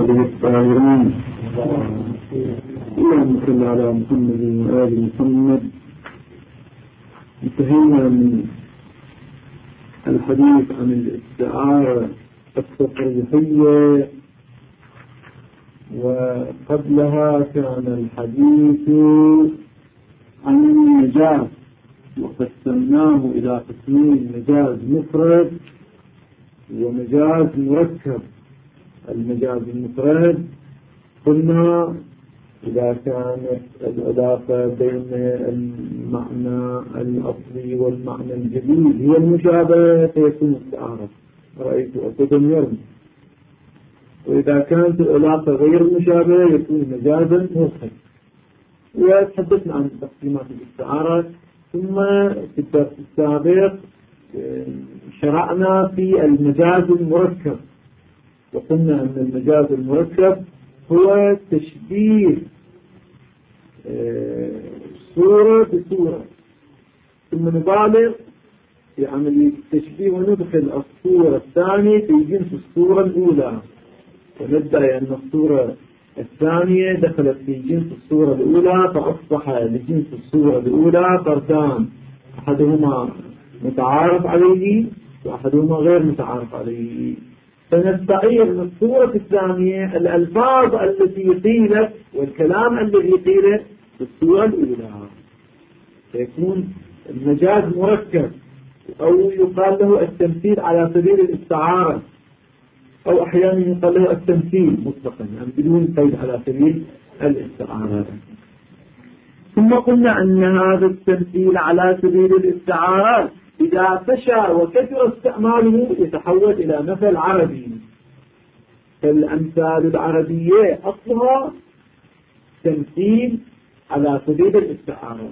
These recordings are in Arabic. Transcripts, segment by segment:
وأصحابه الطاهرين اللهم صل على محمد وآل محمد. انتهينا من الحديث عن الاستعارة التصريحية، وقبلها كان الحديث عن المجاز، وقسمناه إلى قسمين: مجاز مفرد ومجاز مركب. المجاز المفرد قلنا إذا كانت العلاقة بين المعنى الأصلي والمعنى الجديد هي المشابهة فيكون استعارة، رأيت أسدا يرمي. وإذا كانت العلاقة غير المشابهة يكون مجازا مركب. وتحدثنا عن تقسيمات الاستعارة، ثم في الدرس السابق شرعنا في المجاز المركب، وقلنا أن المجاز المركب هو تشبيه صورة بصورة، ثم نبالغ في عملية التشبيه وندخل الصورة الثانية في جنس الصورة الأولى، وندعي أن الصورة الثانية دخلت في جنس الصورة الأولى، فأصبح لجنس الصورة الأولى فردان، أحدهما متعارف عليه وأحدهما غير متعارف عليه. فنستعير من الصورة الثانية الألفاظ التي قيلت والكلام الذي قيل في الصورة الأولى، فيكون المجاز مركب، أو يقال له التمثيل على سبيل الاستعارة، أو أحيانا يقال له التمثيل مطلقا، يعني بدون قيد على سبيل الاستعارة. ثم قلنا أن هذا التمثيل على سبيل الاستعارة إذا فشى وكثر استعماله يتحول إلى مثل عربي. فالأمثال العربية أصلها تمثيل على سبيل الاستعارة.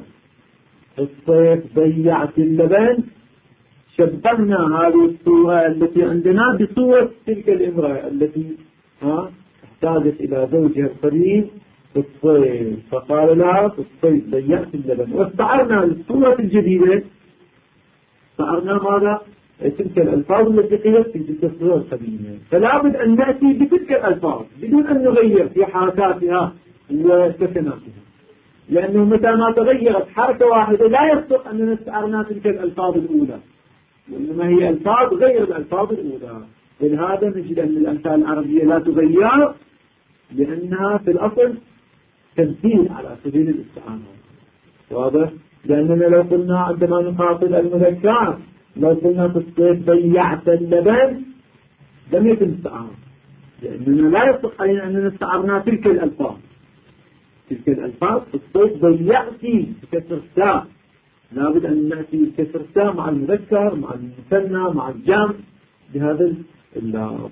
الصيف ضيعت اللبن، شبهنا هذه الصورة التي عندنا بصورة تلك الامرأة التي احتاجت إلى زوجها القريب في الصيف، فقال لها في الصيف ضيعت اللبن. واستعرنا الصورة الجديدة، استعرنا ماذا؟ تلك الألفاظ التي قيلت في تلك الصورة القديمة. فلا بد أن نأتي بتلك الألفاظ بدون أن نغير في حركاتها وسكناتها، لأنه متى ما تغيرت حركة واحدة لا يصدق أننا استعرنا تلك الألفاظ الأولى، وإنما هي ألفاظ غير الألفاظ الأولى. ولهذا نجد أن الأمثال العربية لا تغير، لأنها في الأصل تمثيل على سبيل الاستعانة. واضح؟ لأننا لو قلنا عندما نخاطب المذكر، لو قلنا في الصيف ضيعت اللبن لم يتم استعارة، لأننا لا يصدق علينا أننا استعرنا تلك الألفاظ. تلك الألفاظ في الصيف ضيعتي بكسر التاء، لابد أن نأتي بكسر التاء مع المذكر مع المثنى مع الجمع بهذا اللفظ.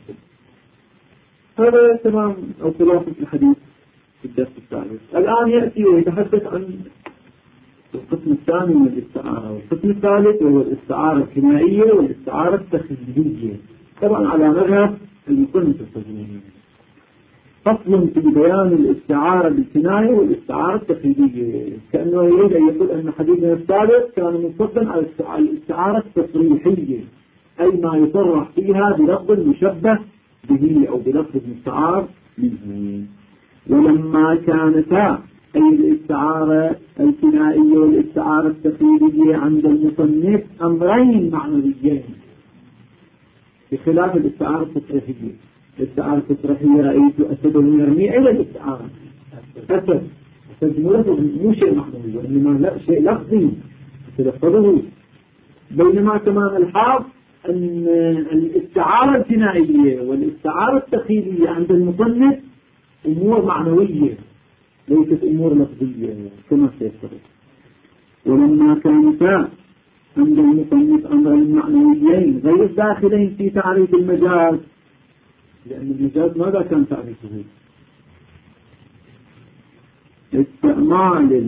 هذا تمام أو خلاصة الحديث في الدرس الثالث. الآن يأتي ويتحدث عن القسم الثاني من الاستعارة، والقسم الثالث وهو الاستعارة الكنائية والاستعارة التخيلية، طبعا على مذهب المصنف التجريبي. فصل في بيان الاستعارة بالكناية والاستعارة التخيلية، كأنه يريد أن يقول أن حديثنا السابق كان مصدقا على الاستعارة التصريحية، أي ما يصرح فيها بلفظ مشبه به أو بلفظ مستعار منه. ولما كانتا أي الاستعارة الكنائية والاستعارة التخيلية عند المصنف أمرين معنويين بخلاف الاستعارة التصريحية. الاستعارة التصريحية رأيت أسده يرمي إلى الاستعارة أسد مو شيء معنوي، وإنما لا شيء لفظي تلفظه. بينما كمان الحاض أن الاستعارة الكنائية والاستعارة التخيلية عند المصنف أمور معنوية ليست أمور لفظية كما سيذكر. ولما كانتا عند المصنف أمرين معنويين غير داخلين في تعريف المجاز، لأن المجاز ماذا كان تعريفه؟ استعمال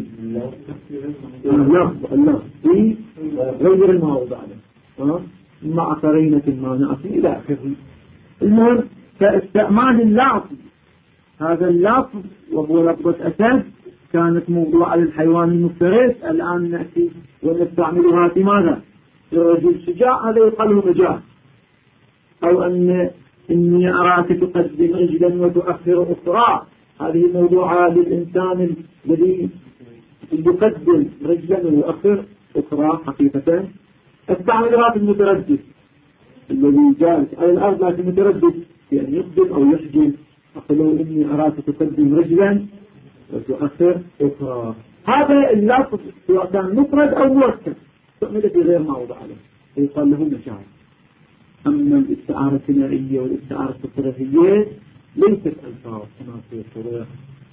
اللفظ في غير الموضع مع قرينة مانعة إلى آخره. المهم فاستعمال اللفظ، هذا اللفظ وهو لفظة أسد كانت موضوع على الحيوان المفترس، الآن نأتي ونستعملها في ماذا؟ الرجل شجاع، هذا يقال له مجاز. أو أن إني أراك تقدم رجلا وتؤخر أخرى، هذه موضوعات للإنسان الذي يقدم رجلا ويؤخر أخرى حقيقة. التعبيرات المتردد الذي جالس على الأرض لكن متردد في أن يقدم أو يحجم، أقول إني أراك تقدم رجلا وتؤخر أخرى، هذا اللفظ سواء كان مفرد أو مركب استعمل في غير ما وضع له يقال له مجاز. أما الاستعارة الثنائية والاستعارة التصريحية ليست ألفاظ كما في الصورة،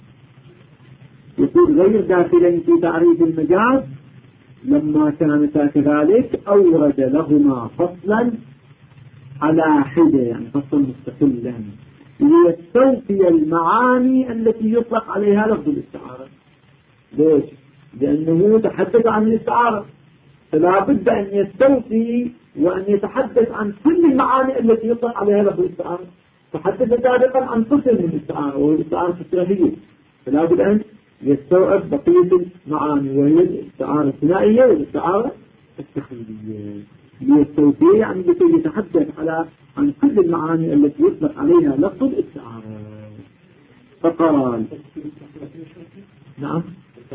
يكون غير داخلا في تعريف المجاز. لما كانتا كذلك أورد لهما فصلا على حدة، يعني فصلا مستقلا ليستوفي المعاني التي يطلق عليها لفظ الاستعارة. ليش؟ لأنه تحدث عن الاستعارة، فلا بد أن يستوفي وأن يتحدث عن كل المعاني التي يطلق عليها لفظ الاستعارة. تحدث سابقا عن قسم من الاستعارة وهو الاستعارة التصريحية، فلا بد أن يستوعب بقية المعاني وهي الاستعارة الثنائية والاستعارة التخيلية. ليستوفي يعني لكي يتحدث عن كل المعاني التي يطلق عليها لفظ الاستعارة. فقال نعم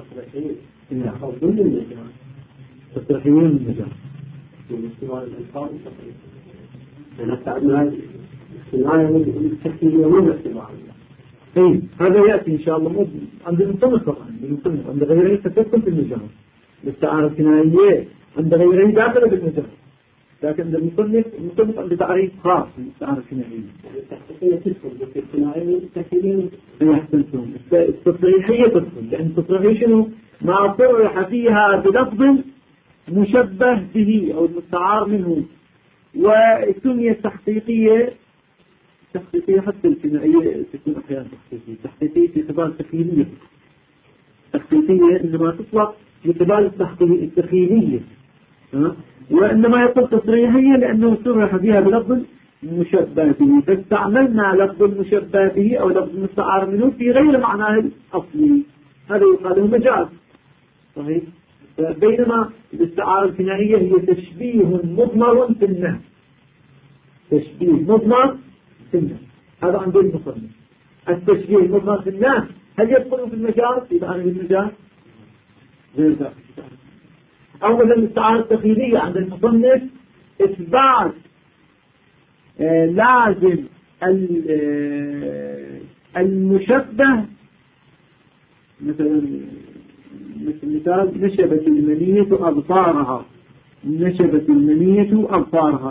التصريحيين المجال والاستماع للألفاظ التصريحية التكتيكية والاستماع. اي هذا يأتي إن شاء الله عند المصنف طبعا، عند غيره تكتب في المجال. الاستعارة الثنائية عند غيره داخلة بالمجال، لكن عند المصنف عند تعريف خاص للاستعارة الثنائية. التكتيكية تدخل في الثنائية التكتيكية يحسنتم. التصريحية تدخل لأن التصريحية شنو؟ ما صرح فيها بلفظ مشبه به أو المستعار منه، والسمية التحقيقية حتى الثنائية تكون أحيانا تحقيقية في اعتبار تخيلية. تحقيقية إنما تطلق في اعتبار التخيلية، وإنما يقول تصريحية لأنه صرح فيها بلفظ مشبه به، فاستعملنا لفظ المشبه به أو لفظ المستعار منه في غير معناه الأصلي، هذا يقال له مجاز. صحيح. بينما الاستعارة الثنائية هي تشبيه مضمر في النفس، تشبيه مضمر في النفس، هذا عند المصنف. التشبيه المضمر في النفس هل يدخل في المجاز؟ في تعريف المجاز غير ذلك. أولا الاستعارة التخيلية عند المصنف إثبات لازم المشبه، مثلا مثال نشبت المنية أبصارها، نشبت المنية أبصارها،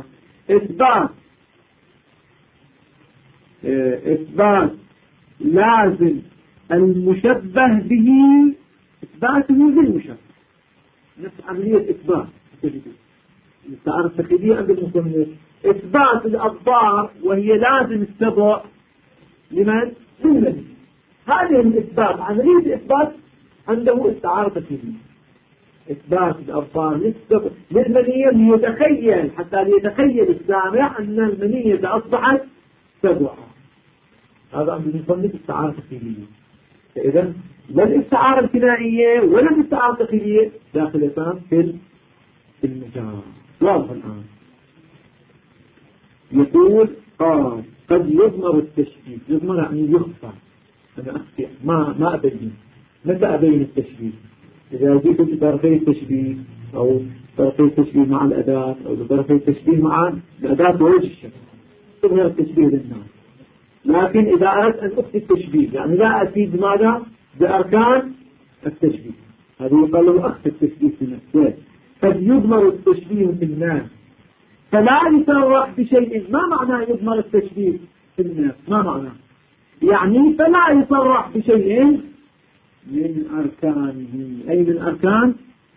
إثبات لازم المشبه به إثباته للمشبه، نفس عملية إثبات. الاستعارة التخيلية عند المصنف إثبات الأبصار وهي لازم السبع لمن؟ للمنية. هذه الإثبات عملية إثبات عنده استعارة تخيلية، إثبات الأبصار للمنية ليتخيل، حتى ليتخيل السامع أن المنية أصبحت سبعة. هذا عند المصنف استعارة تخيلية. فإذا لا الاستعارة الكنائية ولا الاستعارة التخيلية داخلتان في المجال. واضح الآن. يقول قد يضمر التشبيه، يضمر يعني يخفى، أنا أخفي ما أبين. متى أبين التشبيه؟ إذا جئت بطرفي التشبيه أو طرفي التشبيه مع الأداة أو طرفي التشبيه مع الأداة ووجه الشبه تظهر التشبيه للناس. لكن إذا أردت أن أخفي التشبيه يعني لا أتي بماذا؟ بأركان التشبيه، هذا يقال له أخفي التشبيه في نفسه. قد يضمر التشبيه في الناس فلا يصرح بشيء. ما معنى يضمر التشبيه في الناس؟ ما معنى؟ يعني فلا يصرح بشيء من أركانه، أي من أركان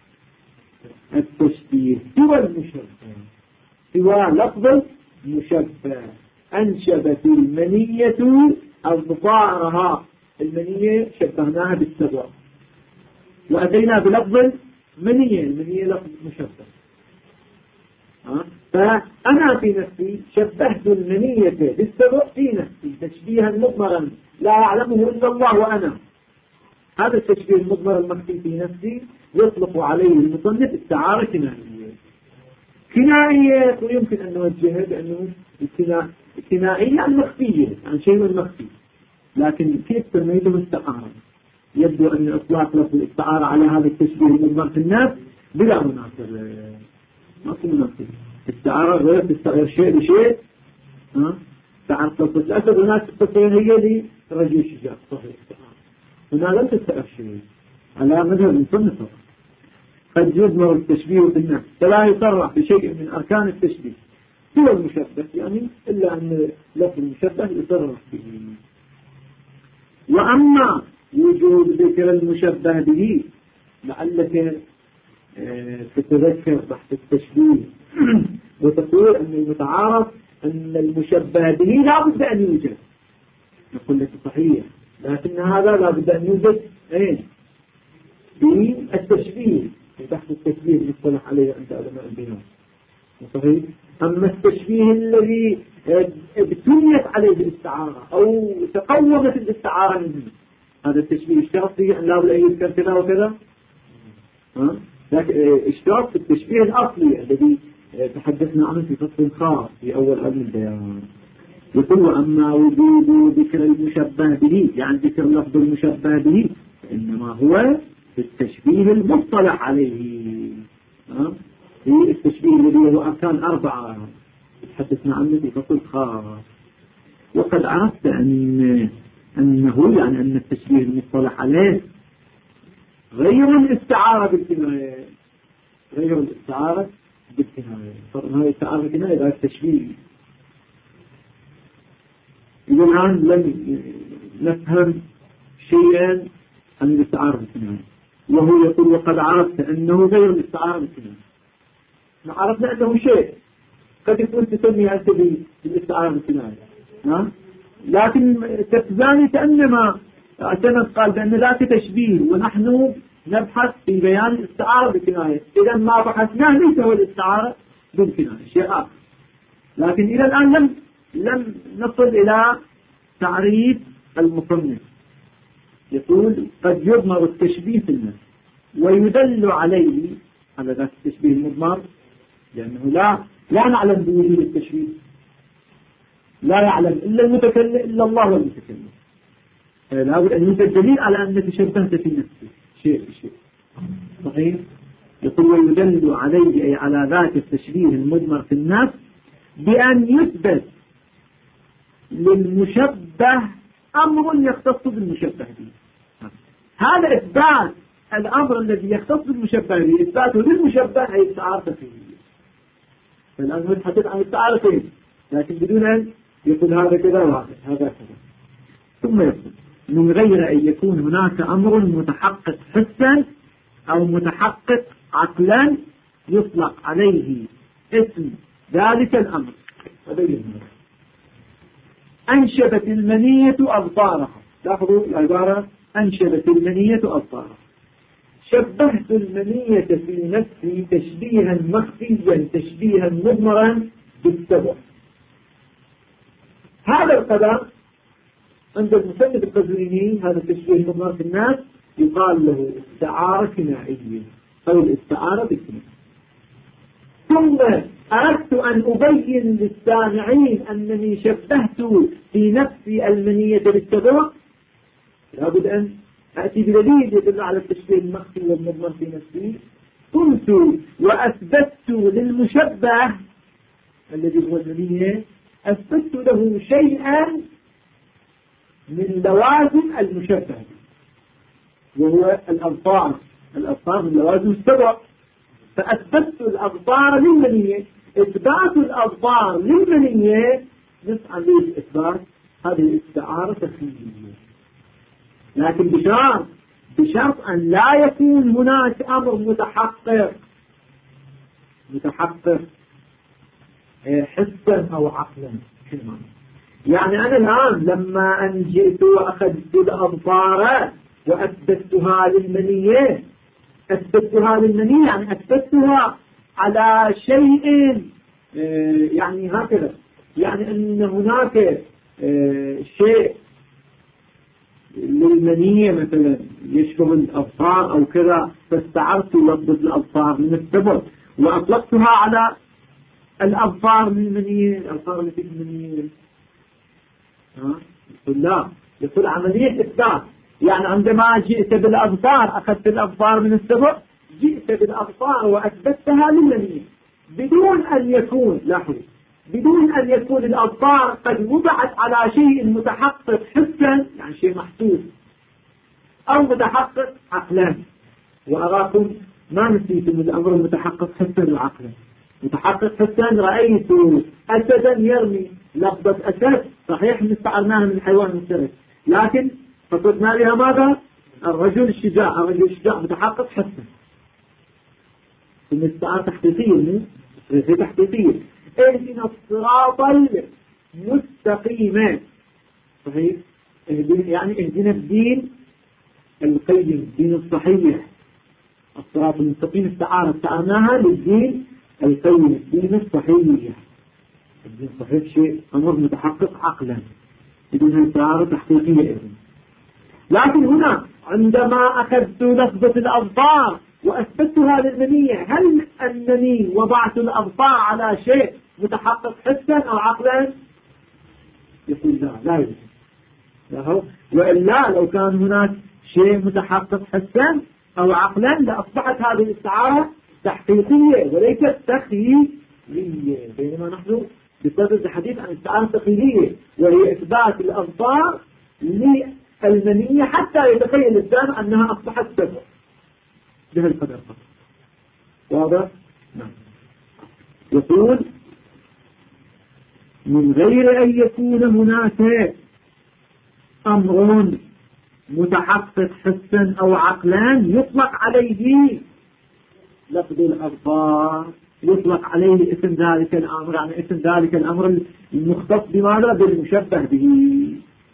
التشبيه سوى المشبه، سوى لفظ مشبه. أنشبت المنية أبصارها، المنية شبهناها بالسبع وأتينا بلفظ منية، المنية لفظ مشبه. فأنا في نفسي شبهت المنية بالسبع في نفسي تشبيها مضمرا لا يعلمه إلا الله وأنا. هذا التشبيه المضمر المخفي في نفسي يطلق عليه المصنف استعارة كنائية. كنائية ويمكن أن نوجهها بأنه كنائية يعني مخفية، يعني شيء مخفي، لكن كيف تميزه استعارة؟ يبدو أن إطلاق لفظ الاستعارة على هذا التشبيه المضمر في الناس بلا مناسبة، ما في مناسبة. استعارة غير تستغير شيء بشيء، استعارة قصة الأسد هناك قصة هي لرجل الشجاع، صحيح استعارة هنا لم تستغير شيء على مذهب المصنف. قد يضمر التشبيه في النفس فلا يصرح بشيء من أركان التشبيه سوى المشبه، يعني إلا أن لفظ المشبه يصرح به. وأما وجود ذكر المشبه به لعلك تتذكر بحث التشبيه وتقول أن المتعارف أن المشبه به لا بد أن يوجد، نقول لك صحيح، لكن هذا لا بد أن يوجد في التشبيه، في بحث التشبيه يصطلح عليه عند علماء البيان، صحيح. أما التشبيه الذي ابتنيت عليه الاستعارة أو تقومت الاستعارة منه، هذا التشبيه اشترط فيه أن لا بد أن يذكر كذا وكذا، لكن اشترط في التشبيه الأصلي الذي تحدثنا عنه في فصل خاص في أول علم البيان. يقول أما وجود ذكر المشبه به، يعني ذكر لفظ المشبه به، إنما هو في التشبيه المصطلح عليه، في التشبيه الذي هو أركان 4 تحدثنا عنه في فصل خاص. وقد عرفت أنه يعني أن التشبيه المصطلح عليه غير الاستعارة بالكناية، غير الاستعارة بالكناية، طبعا هذه الاستعارة بالكناية ذات التشبيه. إذا الآن لم نفهم شيئا عن الاستعارة بالكناية، وهو يقول وقد عرفت أنه غير الاستعارة بالكناية. عرفنا أنه شيء قد يكون تسمي أنت بالاستعارة بالكناية، لكن تتزاني كأنما اعتمد قال بأن ذاك تشبيه ونحن نبحث في بيان الاستعارة بالكناية، إذا ما بحثناه ليس هو الاستعارة بالكناية، شيء آخر. لكن إلى الآن لم نصل إلى تعريف المصنف. يقول قد يضمر التشبيه في النفس ويدل عليه على ذاك التشبيه المضمر، لأنه لا نعلم بوجود التشبيه، لا يعلم إلا المتكلم إلا الله والمتكلم، لا بد أن يوجد دليل على أنك شبهت في نفسك شيء بشيء، صحيح. يقول ويدل عليه أي على ذات التشبيه المضمر في النفس بأن يثبت للمشبه أمر يختص بالمشبه به. هذا إثبات الأمر الذي يختص بالمشبه به، إثباته للمشبه أي استعارة فيه. فالآن نتحدث عن استعارة فيه، لكن بدون أن يقول هذا كذا وهذا كذا. ثم يقول من غير أن يكون هناك أمر متحقق حسا أو متحقق عقلا يطلق عليه اسم ذلك الأمر. أنشبت المنية أبطارها، لاحظوا العبارة أنشبت المنية أبطارها، شبهت المنية في نفسي تشبيها مخفيا تشبيها مضمرا بالسبع. هذا القدر عند المسند القزويني، هذا التشبيه المضمر في الناس يقال له استعارة كنائية أو الاستعارة بالكناية. ثم أردت أن أبين للسامعين أنني شبهت في نفسي المنية بالسبع، لابد أن أتي بدليل يدل على التشبيه المخفي والمضمر في نفسي. قلت وأثبت للمشبه الذي هو المنية، أثبت له شيئا من لوازم المشبه وهو الأبطار من لوازم السبع، فأثبت الأبطار للمنية. إثبات الأبطار للمنية نسعى للإثبات هذه الاستعارة تخيلية، لكن بشرط أن لا يكون هناك أمر متحقق حسا أو عقلا. يعني أنا الآن لما أن جئت وأخذت الأبطار وأثبتها للمنية، يعني أثبتها على شيء يعني هكذا، يعني أن هناك شيء للمنية مثلا يشبه الأبطار أو كذا، فاستعرت لفظ الأبطار من السبب وأطلقتها على الأبطار من المنية، الأبطار التي في المنية، يقول لا، يقول عملية إثبات. يعني عندما جئت بالأظفار أخذت الأظفار من السبع، جئت بالأظفار وأثبتها للمنية بدون أن يكون بدون أن يكون الأظفار قد وضعت على شيء متحقق حسا، يعني شيء محسوس، أو متحقق عقلا. وأراكم ما نسيتم الأمر المتحقق حسا وعقلا. متحقق حسا رأيت أسدا يرمي. لفظة أسد صحيح استعرناها من الحيوان المفترس، لكن فقدنا بها ماذا؟ الرجل الشجاع. الرجل الشجاع متحقق حسا، الاستعارة تحقيقية، تحقيقية. اهدنا الصراط المستقيم، صحيح، يعني اهدنا الدين القيم، الدين الصحيح. الصراط المستقيم استعارناها للدين القيم، الدين الصحيح. الدين الصحيح شيء أمر متحقق عقلا بدون استعارة تحقيقية إذن. لكن هنا عندما أخذت لفظة الأظفار وأثبتها للمنية، هل أنني وضعت الأظفار على شيء متحقق حسا أو عقلا؟ يقول لا يجوز. وإلا لو كان هناك شيء متحقق حسا أو عقلا لأصبحت هذه الاستعارة تحقيقية وليست تخيلية. بينما نحن بصدد الحديث عن الاستعارة التخيلية، وهي إثبات الأظفار للمنية حتى يتخيل الإنسان أنها أصبحت سبع بهالقدر فقط. واضح؟ نعم. يقول من غير أن يكون هناك أمر متحقق حسا أو عقلا يطلق عليه لفظ الأظفار، يطلق عليه اسم ذلك الأمر، يعني اسم ذلك الأمر المختص بماذا؟ بالمشبه به.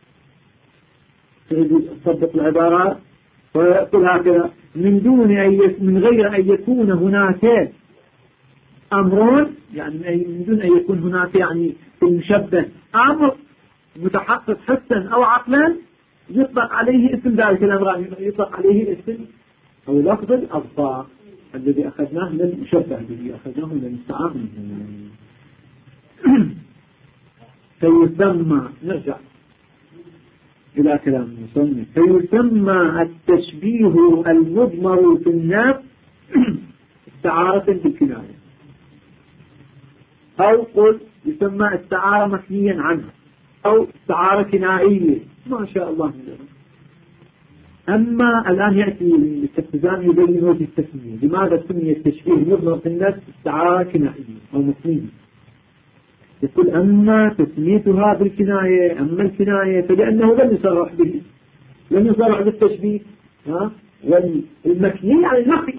تصدق العبارات ويقول هكذا: من غير أن يكون هناك أمر، يعني من دون أن يكون هناك يعني المشبه أمر متحقق حسا أو عقلا يطلق عليه اسم ذلك الأمر، يطلق عليه اسم أو لفظ الأظفار الذي أخذناه من المشبه به، أخذناه من المستعار منه. فيسمى، نرجع إلى كلام المصنف، فيسمى التشبيه المضمر في النفس استعارة بالكناية، أو قل يسمى استعارة مكنيا عنها، أو استعارة كنائية، ما شاء الله من ذلك. أما الآن يأتي الاستخدام يبين وجه التسمية، لماذا سمي التشبيه المضمر في النفس استعارة كنائية أو مكنية؟ يقول أما تسميتها بالكناية، أما الكناية فلأنه لم يصرح به، لم يصرح بالتشبيه، والمكني عن النفي،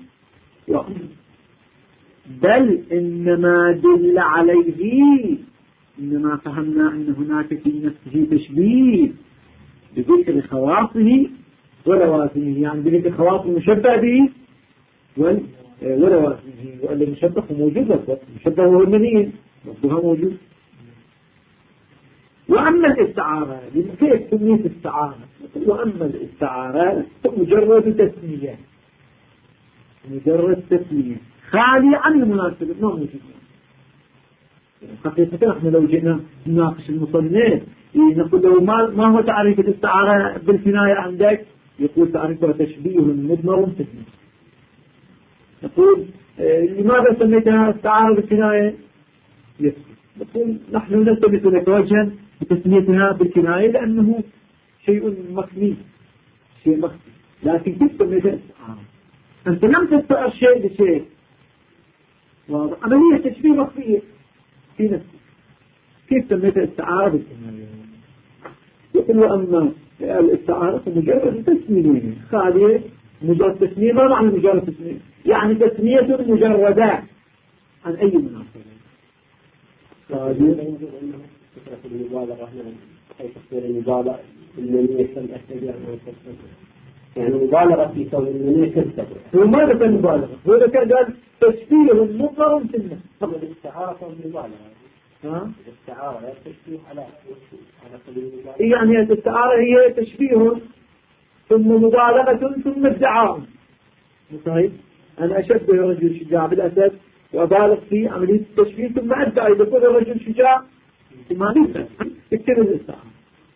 بل إنما دل عليه، إنما فهمنا أن هناك في نفسه تشبيه بذكر خواصه ولوازمه، يعني بذكر خواص المشبه به ولوازمه، وأن المشبه موجود بالضبط، المشبه هو المنين وصفها موجود. وأما الاستعارة، كيف سميت استعارة؟ وأما الاستعارة مجرد تسمية، مجرد تسمية خالية عن المناسبة، ما موجود. حقيقة نحن لو جئنا نناقش المصنف نقول له ما هو تعريف الاستعارة بالكناية عندك؟ يقول تعريفها تشبيه مضمر تسمية. نقول لماذا سميتها استعارة بالكناية؟ نقول نحن نلتمس لك وجها بتسميتها بالكناية لأنه شيء مخفي، شيء مخفي، لكن كيف سميتها استعارة؟ أنت لم تستعر شيء بشيء، واضح؟ عملية تشبيه مخفية في نفسك، كيف سميتها استعارة بالكناية؟ يقول وأما الاستعارة مجرد تسمية خالية، مجرد تسمية. ما معنى مجرد تسمية؟ يعني تسمية مجردة عن أي مناسبة. فكرة المبالغة حيث تصير المبالغة المنية يعني مبالغة في كون المنية تنتبه. هو ماذا كان مبالغة؟ هو كان قال تشبيه مضمر في النفس. الاستعارة والمبالغة. الاستعارة تشبيه على سبيل المبالغة. يعني الاستعارة هي تشبيه ثم مبالغة ثم ادعاء. صحيح؟ أنا أشبه الرجل شجاع بالأسد وأبالغ في عملية التشبيه ثم أدعي إذا كل الرجل شجاع ما نفسه اكتب الاستعارة.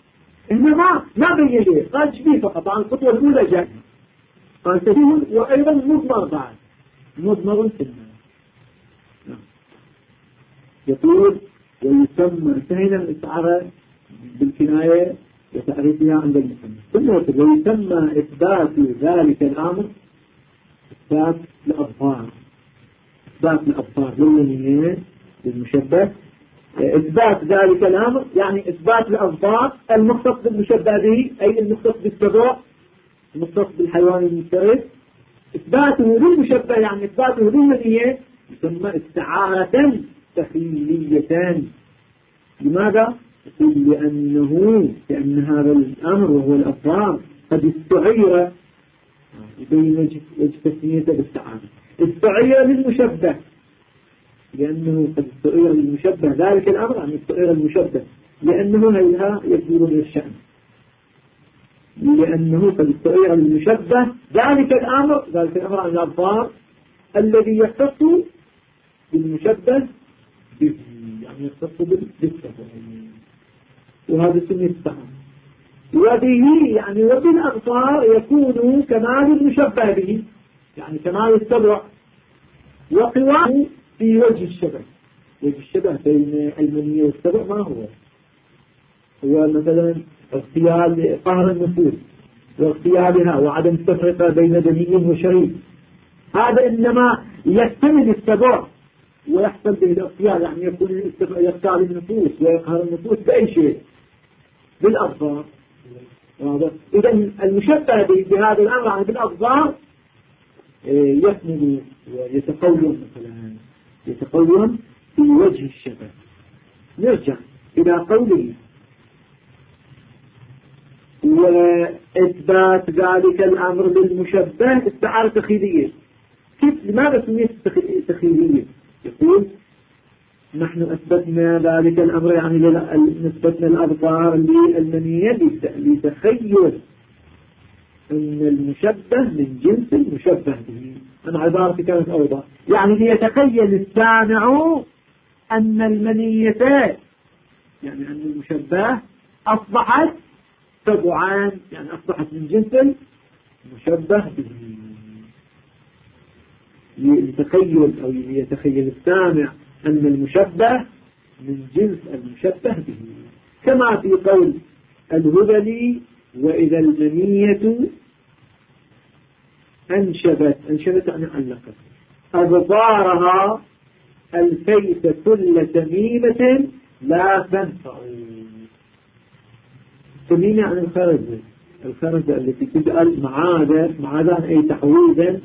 هنا ما بين شيء، قال شبيه فقط عن الخطوة الأولى جاء، قال تشبيه وأيضا مضمر بعد، مضمر في المعنى. يقول ويسمى، انتهينا من الاستعارة بالكناية وتعريفها عند المسمى. ثم يقول ويسمى إثبات ذلك الأمر إثبات الأظهار، إثبات الأظهار لليمين للمشبه. إثبات ذلك الأمر يعني إثبات الأظهار المختص بالمشبه به، أي المختص بالسبع، المختص بالحيوان المفترس. إثباته للمشبه يعني إثباته للمنية يسمى استعارة تخيلية. لماذا؟ لأن هذا الأمر وهو الأظهار قد استعير بين تسمية باستعارة، استعير للمشبه لأنه قد استعير للمشبه ذلك الأمر، يعني استعير المشبه لأنه هيها يبدو من الشأن، لأنه قد استعير للمشبه ذلك الأمر عن الأظهار الذي يختص بالمشبه به، يعني يختص بالسبب، وهذا سمي السحر. وبه يعني وبالأظهار يكون كمال المشبه به، يعني كمال السبع، وقواه في وجه الشبه. وجه الشبه بين المنية والسبع ما هو مثلا اغتيال قهر النفوس واغتيالها وعدم التفرقة بين دني وشريف، هذا إنما يكتمل السبع ويحصل به الاغتيال، يعني يكون يغتال النفوس ويقهر النفوس بأي شيء بالأظهار. إذا المشبه بهذا الأمر عن بالأظهار يكمل ويتقوم، مثلا يتقوم في وجه الشبه. نرجع إلى قوله وإثبات ذلك الأمر للمشبه استعارة تخيلية. لماذا سميت تخيلية؟ يقول نحن أثبتنا ذلك الأمر يعني نثبتنا الأظهار للمنية لتخيل أن المشبه من جنس المشبه به. أنا عبارتي كانت أوضح، يعني ليتخيل السامع أن المنية يعني أن المشبه أصبحت سبعان، يعني أصبحت من جنس المشبه به. ليتخيل السامع أن المشبه من جنس المشبه به، كما في قول الهذلي وإذا المنية أنشبت يعني علقت أظفارها الفيت كل تميمة لا تنفع. تميمة عن الخرزة التي تجعل معاذا أي تحويزا.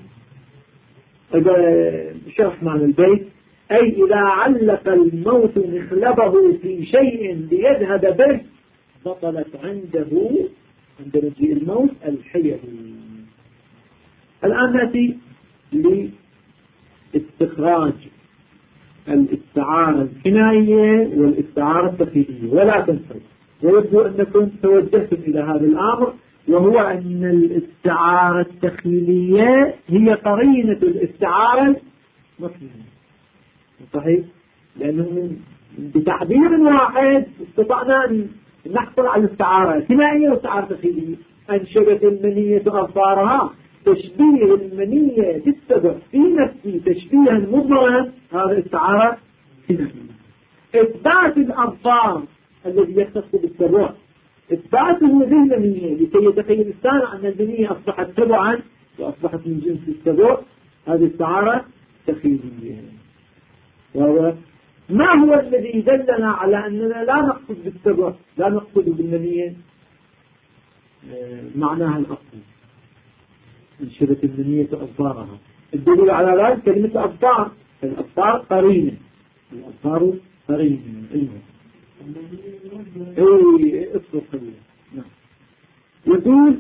إذا شرح معنى البيت أي إذا علق الموت مخلبه في شيء ليذهب به بطلت عنده عند مجيء الموت الحيل. الآن نأتي لاستخراج الاستعارة الكنائية والاستعارة التخيلية ولا تنسوا. ويبدو أنكم توجهتم إلى هذا الأمر، وهو أن الاستعارة التخيلية هي قرينة الاستعارة المطلوبة. صحيح؟ لأنه بتعبير واحد استطعنا أن نحصل على الاستعارة الكنائية والاستعارة التخيلية. أنشبت المنية أظفارها، تشبيه المنية بالسبع في نفسه تشبيها مضمرا، هذا استعارة كنائية. إثبات الأظفار الذي يختص بالسبع إثباته للمنية لكي يتخيل السامع أن المنية أصبحت سبعا وأصبحت من جنس السبع، هذه استعارة تخيلية. وهو ما هو الذي دلنا على أننا لا نقصد بالسبع، لا نقصد بالمنية معناها الأصل انشبت المنية أظفارها. الدليل على ذلك كلمة أظفار، الأظفار قرينة، الأظفار قرينة يقول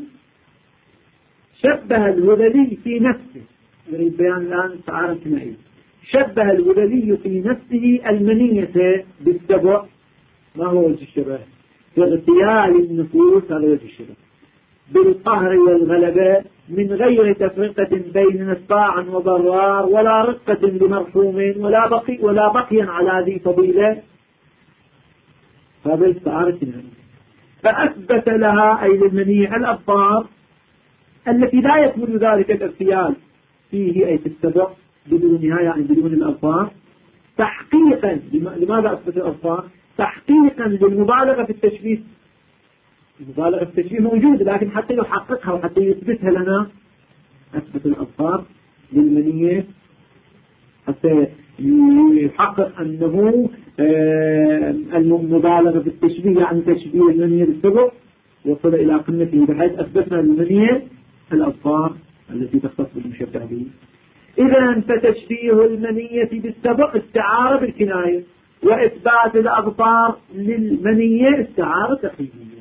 شبه الهذلي في نفسه، يريد بيان الآن استعارة كنائية. شبه الهذلي في نفسه المنية بالسبع. ما هو وجه الشبه؟ باغتيال النفوس، هذا وجه الشبه، بالقهر والغلبة من غير تفرقة بين نفاع وضرار ولا رقة لمرحوم ولا بقيا على ذي فضيلة. هذا استعارة كنائية. فأثبت لها أي للمني الأبصار التي لا يكمل ذلك الارتيال فيه أي في السبع بدونها يعني بدون الأبصار تحقيقا. لماذا أثبت الأبصار؟ تحقيقا للمبالغة في التشبيه. المبالغة في التشبيه موجودة، لكن حتى يحققها وحتى يثبتها لنا أثبت الأبصار للمنية حتى يحقق أنه المبالغة في التشبيه يعني تشبيه المنية بالسبع وصل إلى قمته، بحيث أثبتنا للمنية الأبصار التي تختص بالمشبه به. إذا فتشبيه المنية بالسبع استعارة بالكناية، وإثبات الأبصار للمنية استعارة تقييدية.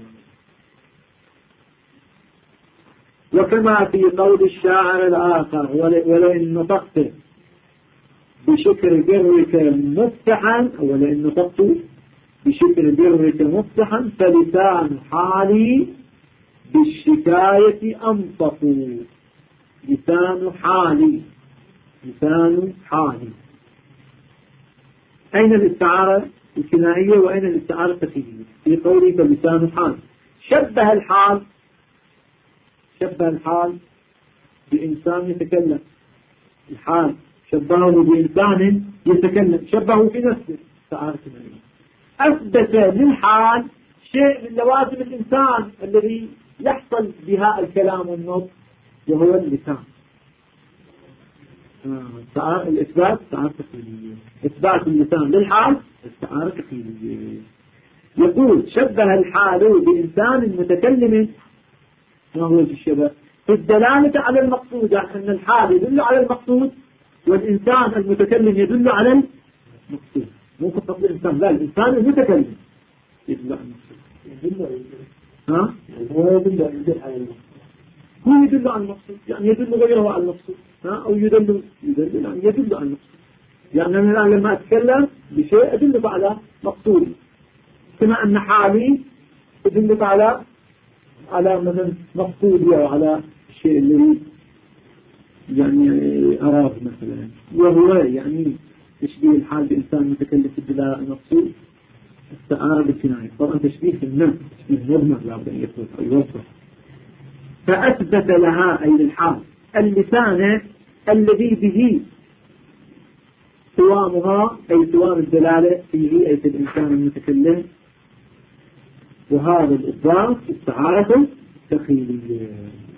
وكما في قول الشاعر الآخر ولئن نطقت بشكر برك مفتحا ولئن نطقت بشكر برك مفتحا فلسان حالي بالشكاية أنطق. لسان حالي، لسان حالي. أين الاستعارة الكنائية وأين الاستعارة التقييدية؟ في قوله فلسان حال شبه الحال بإنسان يتكلم. الحال شبهه بإنسان يتكلم، شبهه في نفسه استعارة كنائية. أثبت للحال شيء من لوازم الإنسان الذي يحصل بها الكلام والنطق وهو اللسان. الإثبات استعارة تقييدية. إثبات اللسان للحال استعارة تقييدية. يقول شبه الحال بإنسان متكلم. ما هو الشبه؟ في الدلالة على المقصود، يعني أن الحال يدل على المقصود والإنسان المتكلم يدل على المقصود. مو فقط الإنسان، لا، الإنسان المتكلم يدل على المقصود. ها؟ هو يدل على المقصود، هو يدل على المقصود، يعني يدل غيره على المقصود. أو يدل يعني يدل على المقصود. يعني أنا الآن لما أتكلم بشيء أدلك على مقصودي، كما أن حالي أدلك على مثلا مقصودي أو على الشيء الذي يعني أراد مثلا، وهو يعني تشبيه الحال بإنسان متكلف بالدلالة على المقصود استعارة بالكناية. طبعا تشبيه في النفس، تشبيه مضمر لابد أن يثبت أو يوصف. فأثبت لها أي للحال اللسان الذي به صوامها أي صوام الدلالة فيه أي في الإنسان المتكلم. وهذا الإثبات استعارة تقييدية.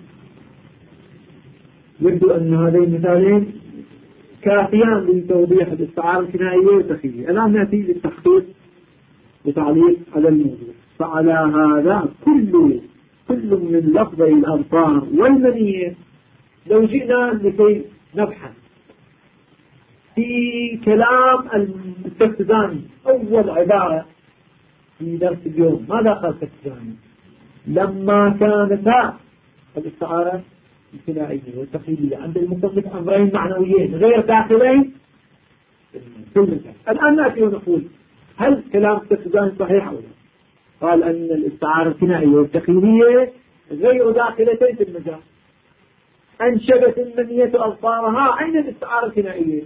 يبدو أن هذين المثالين كافيان لتوضيح الاستعارة الكنائية والتقييدية. الآن نأتي للتحقيق وتعليق على الموضوع. فعلى هذا كل من لفظي الأبصار والمنية لو جئنا لكي نبحث في كلام التفتزاني أول عبارة في درس اليوم، ماذا قال التفتزاني لما كانتا الاستعارة الكنائية والتقييدية عند المصنف أمرين معنويين غير داخلين في المجال؟ الآن نأتي ونقول هل كلام التفتزاني صحيح أو لا؟ قال أن الاستعارة الكنائية والتقييدية غير داخلتين في المجال. أنشبت المنية أظفارها. أين الاستعارة الكنائية؟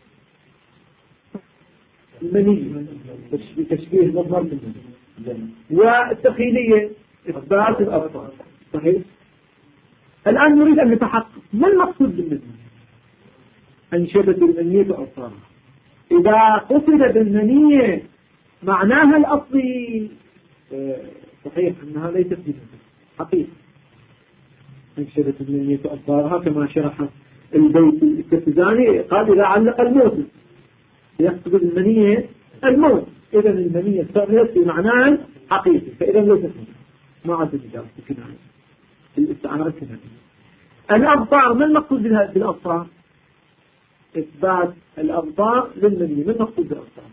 المنية تشبيه مضمر بالمنية، والتقييدية إثبات الأظفار. صحيح. الآن نريد أن نتحقق ما المقصود بالمنية. أنشبت المنية أظفارها. إذا قصد بالمنية معناها الأصلي صحيح أنها ليست بمنية حقيقة. انشبت المنية أظفارها كما شرح البيت التفتزاني. قال إذا علق الموت يقصد المنية الموت، إذا المنية استغلت في معناه حقيقي، فإذا ليست ما عاد الإجابة الكنائية الاستعارة الكنائية. الأبصار ما المقصود بالأبصار؟ إثبات الأبصار للمنية. ما المقصود بالأبصار؟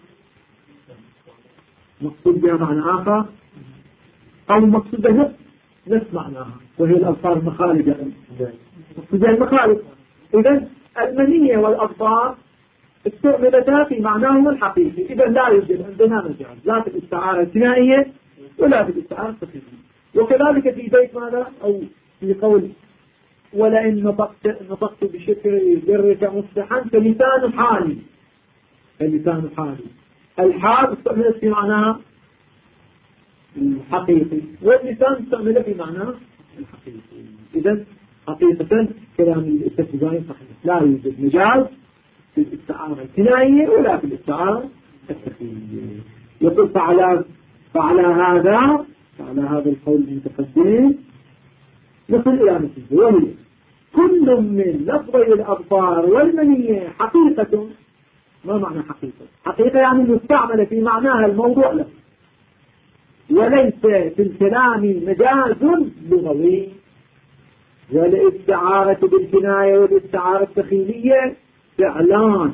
مقصود بها معنى آخر أو مقصود بها نفس معناها وهي الأبصار المخالبة. مقصود بها المخالبة. إذا المنية والأبصار استعملتا في معناهما الحقيقي. إذا لا يوجد عندنا مجال لا في الاستعارة الكنائية ولا في الاستعارة التقييدية. وكذلك في بيت ماذا أو في قول ولئن نطقت بشكر برك مفتحا فلسان حالي. فلسان حالي الحال استعملت في معناها الحقيقي، واللسان استعمله في معناه الحقيقي. إذا حقيقة كلام الاستثنائي صحيح، لا يوجد مجاز في الاستعارة الكنائية ولا في الاستعارة التخيلية. يقول فعلى هذا القول المتقدم نصل إلى نتيجة، وهي كل من لفظي الأبصار والمنية حقيقة. ما معنى حقيقة؟ حقيقة يعني مستعملة في معناها الموضوع له، وليس في الكلام مجاز لغوي. والاستعارة بالكناية والاستعارة التخيلية فعلان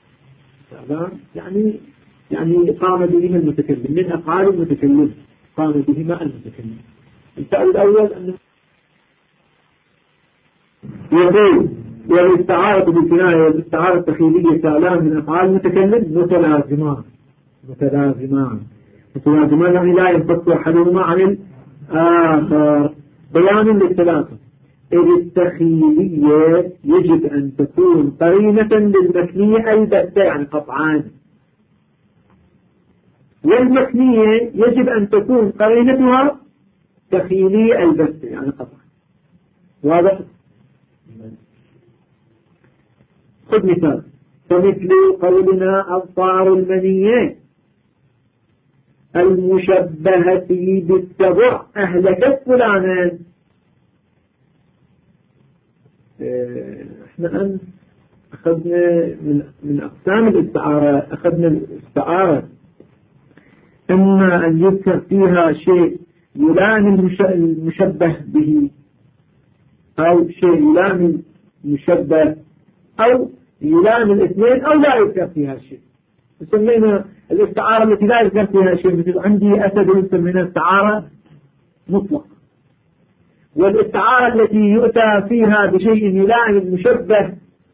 يعني قام بهما المتكلم، من أفعال المتكلم قام بهما المتكلم. الفعل الأول أنه يقول والاستعارة بالكناية والاستعارة التخيلية فعلان من أفعال المتكلم متلازمان يعني لا ينفك أحدهما عن الآخر، بيان للثلاثة. إذ التخيلية يجب أن تكون قرينة للمكنية البتة يعني قطعان، والمكنية يجب أن تكون قرينتها تخيلية البتة يعني قطعان. واضح؟ خذ مثال، فمثل قولنا أبصار المنية المشبهة بالسبع أهلكت فلانا. احنا أن أخذنا من أقسام الاستعارة، أخذنا الاستعارة إما أن يذكر فيها شيء يلام المشبه به، أو شيء يلام المشبه، أو يلام الاثنين، أو لا يذكر فيها شيء. سمينا الاستعارة التي لا يذكر فيها شيء، مثل عندي أسد سمينا استعارة مطلق. والاستعارة التي يؤتى فيها بشيء يلائم المشبه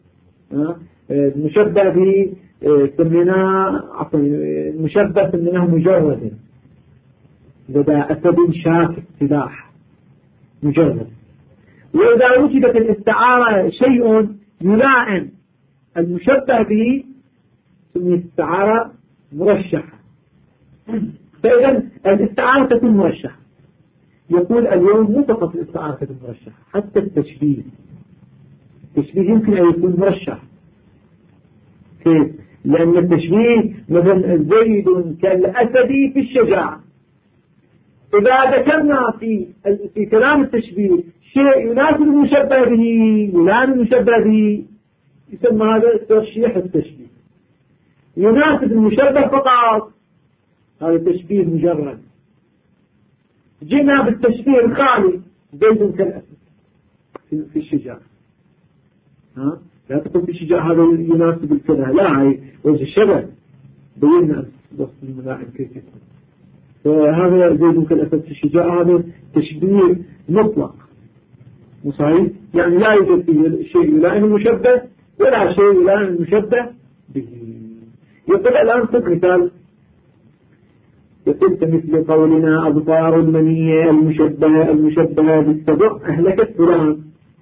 المشبه به سميناه المشبه سميناه مجرد، لدى أسد شاك سلاح مجرد. وإذا وجدت الاستعارة شيء يلائم المشبه به سميت استعارة مرشحة. فإذا الاستعارة تكون مرشحة. يقول اليوم مو فقط الاستعارة تكون مرشحة، حتى التشبيه يمكن أن يكون مرشح. كيف؟ لأن التشبيه مثلا زيد كالأسد في الشجاعة، إذا ذكرنا في كلام التشبيه شيء يناسب المشبه به يلام المشبه به يسمى هذا ترشيح التشبيه. يناسب المشبه فقط هذا تشبيه مجرد. جئنا بالتشبيه الخالي زيد كالأسد في الشجاعة، لا تقول في الشجاعة هذا يناسب الكذا، لا، هي وجه الشبه بينا وصف الملاعب كيف يكون. فهذا زيد كالأسد في الشجاعة هذا تشبيه مطلق مصحيح، يعني لا يوجد فيه شيء يلائم المشبه ولا شيء يلائم المشبه به. يقول الآن خذ مثال، يقول مثل قولنا أبصار المنية المشبهة بالسبع أهلكت فلان،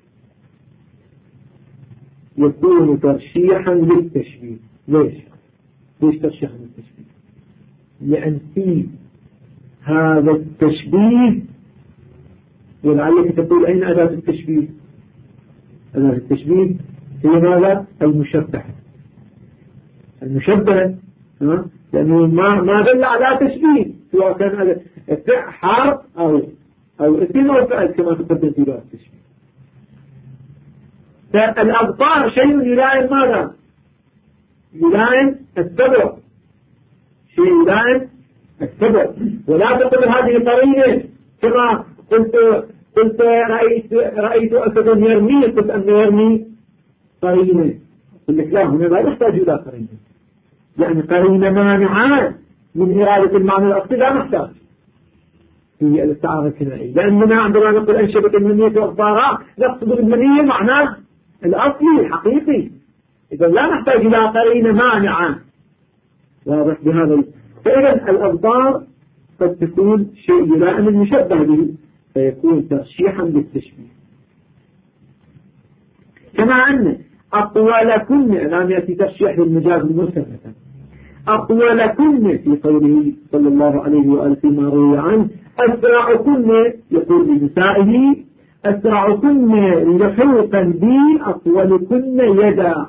يكون ترشيحا للتشبيه. ليش ترشيحا للتشبيه؟ لأن في هذا التشبيه، ولعلك تقول أين أداة التشبيه؟ أداة التشبيه هي ماذا؟ المشبه لأنه ما دل على تشبيه، سواء كان حرف أو اسم أو فعل كما تقدم في باب التشبيه. فالأبصار شيء يلائم ماذا؟ يلائم السبع، شيء يلائم السبع. ولا تقل هذه قرينة كما قلت رأيت أسدا يرمي، قلت أن يرمي قرينة. قلت لك لا، هنا لا يحتاج إلى قرينة، يعني قرينة مانعة من إرادة المعنى الأصلي لا نحتاج في الاستعارة الكنائية، لأننا عندما نقول أنشبت المنية وأخبارها نقصد بالمنية معناه الأصلي الحقيقي، إذا لا نحتاج إلى قرينة مانعة. واضح بهذا؟ فإذا الأبصار قد تكون شيء يلائم المشبه به فيكون ترشيحا للتشبيه. كما أن أطول كن لم يأتي ترشيح للمجاز المرسل مثلا، أطولكن في قوله صلى الله عليه وآله فيما روي عنه أسرعكن يقول لنسائه أسرعكن لحوقا بي أطولكن يدا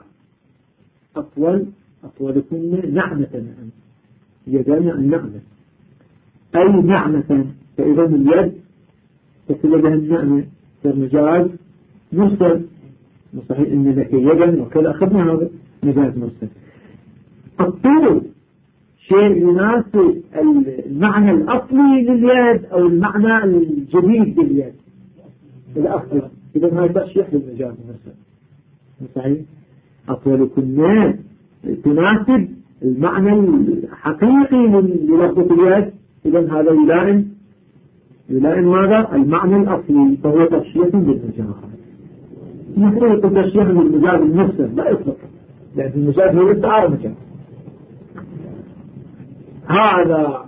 أطولكن نعمة يدا النعمة أي نعمة فإذا اليد تصل بها النعمة فالمجاز مرسل صحيح إن لك يدا وكذا أخذنا هذا مجاز مرسل. الطول شيء يناسب المعنى الأصلي لليد أو المعنى الجديد لليد الأصلي. إذا هذا تشريح للمجاز المرسل صحيح. أطولكن تناسب المعنى الحقيقي للفظ اليد. إذا هذا يلائم ماذا؟ المعنى الأصلي فهو تشريح للمجاز. مفروض تشريح للمجاز المرسل لا يطلق لأن المجاز هو استعارة مجاز. هذا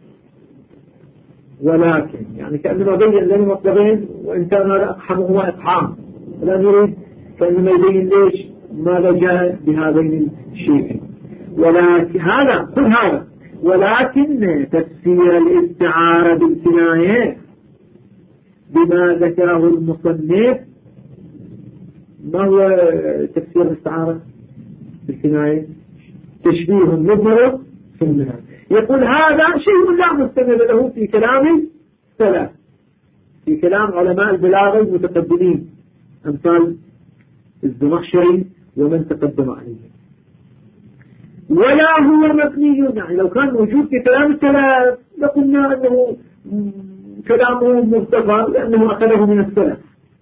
ولكن يعني كأنما بين لنا مطلبين وإن كان هذا أقحمهما إقحام لا نريد كأنما يبين ليش ماذا جاء بهذين الشيئين. ولكن هذا ولكن تفسير الاستعارة بالكناية بما ذكره المصنف. ما هو تفسير الاستعارة بالكناية؟ تشبيه مضمر في النهاية. يقول هذا شيء لا مستند له في كلام السلف في كلام علماء البلاغة المتقدمين أمثال الزمخشري ومن تقدم عليه ولا هو مبني. يعني لو كان موجود في كلام السلف لقلنا أنه كلامه مرتفع لأنه أخذه من السلف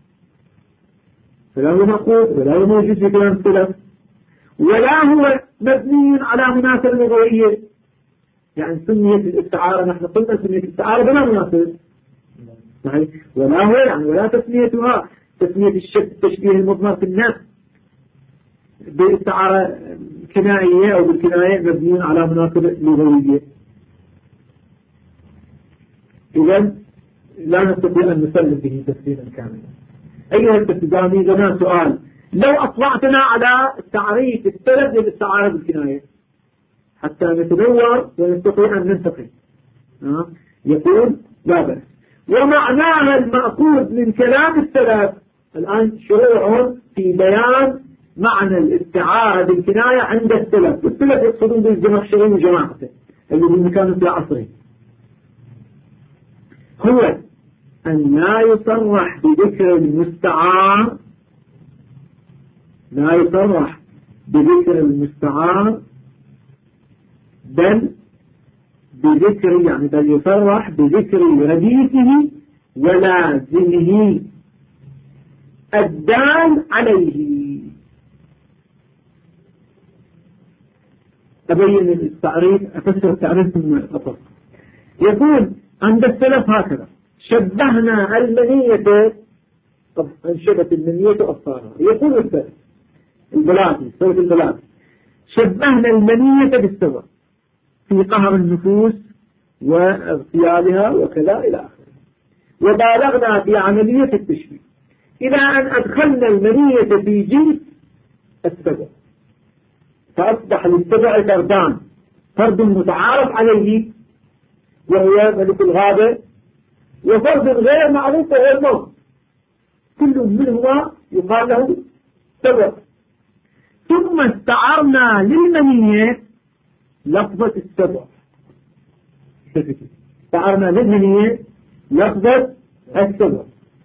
فلا هو مقصود ولا هو موجود في كلام السلف ولا هو مبني على مناسبة لغوية. يعني سمية الاستعارة نحن قلنا سمية الاستعارة بلا مناسبة صحيح. ولا هو يعني ولا تسميتها تسمية التشبيه المضمر في الناس باستعارة كنائية أو بالكناية مبني على مناسبة لغوية. إذن لا نستطيع أن نسلم به تفسيرا كاملا. أيها التفسيراني لنا سؤال لو أطلعتنا على تعريف السلف للاستعارة بالكناية حتى نتدور ونستطيع أن ننتقل يقول لا بأس. ومعناها المأخوذ من كلام السلف الآن شروع في بيان معنى الاستعارة بالكناية عند السلف. والسلف يقصدون بالزمخشري وجماعته الذين كانوا في عصره هو أن لا يصرح بذكر المستعار بل بذكر يعني بل يصرح بذكر رديفه ولازمه الدال عليه. أبين التعريف أفسر التعريف ثم أفصل. يقول عند السلف هكذا شبهنا المنية طب انشبت المنية أصارها. يقول السلف البلادي سلف البلادي شبهنا المنية بالسوى في قهر النفوس واغتيالها وكذا إلى آخره. وبالغنا في عملية التشبيه إلى أن أدخلنا المنية في جنس السبع فأصبح للسبع فردان فرد متعارف عليه وهو ملك الغابة وفرد غير معروف وهو الموت كل منهما يقال له سبع. ثم استعرنا للمنية لفظة السبع استعرنا للمنية لفظة السبع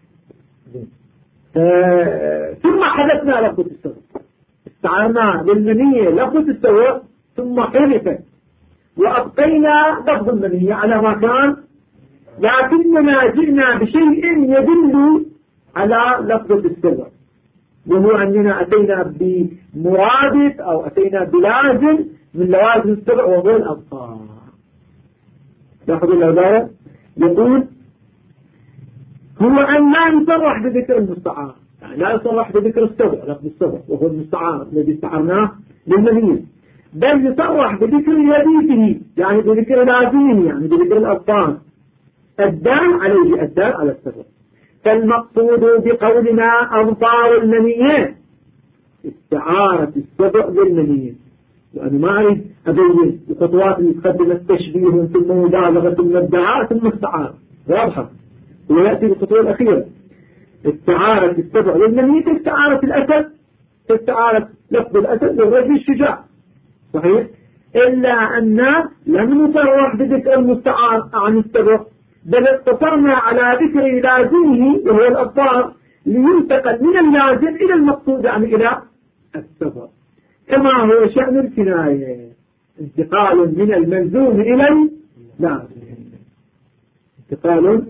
ثم حدثنا لفظة السبع استعرنا للمنية لفظة السبع ثم حرفت وأبقينا لفظ المنية على ما كان لكننا جئنا بشيء يدل على لفظة السبع وهو أننا أتينا بمرادف أو أتينا بلازم من لوازم السبع وهو الأبصار. لاحظوا العبارة يقول هو أن لا يصرح بذكر المستعار يعني لا يصرح بذكر السبع لفظ السبع وهو المستعار الذي استعرناه للمنية بل يصرح بذكر رديفه يعني بذكر لازمه يعني بذكر الأبصار الدال عليه الدال على السبع. فالمقصود بقولنا أبصار المنية استعارة السبع بالمنية وأنا ما أريد أبين الخطوات اللي تقدم التشبيه ثم مبالغة ثم ادعاء ثم استعارة واضحة. ويأتي بالخطوة الأخيرة استعارة السبع للمنية استعارة الأسد، استعارة لفظ الأسد للرجل الشجاع صحيح، إلا أن لم نصرح بذكر المستعار عن السبع، بل اقتصرنا على ذكر لازمه وهو الأبطار لينتقل من اللازم إلى المقصود يعني إلى السبع، كما هو شأن الكناية انتقال من الملزوم إلى اللازم، انتقال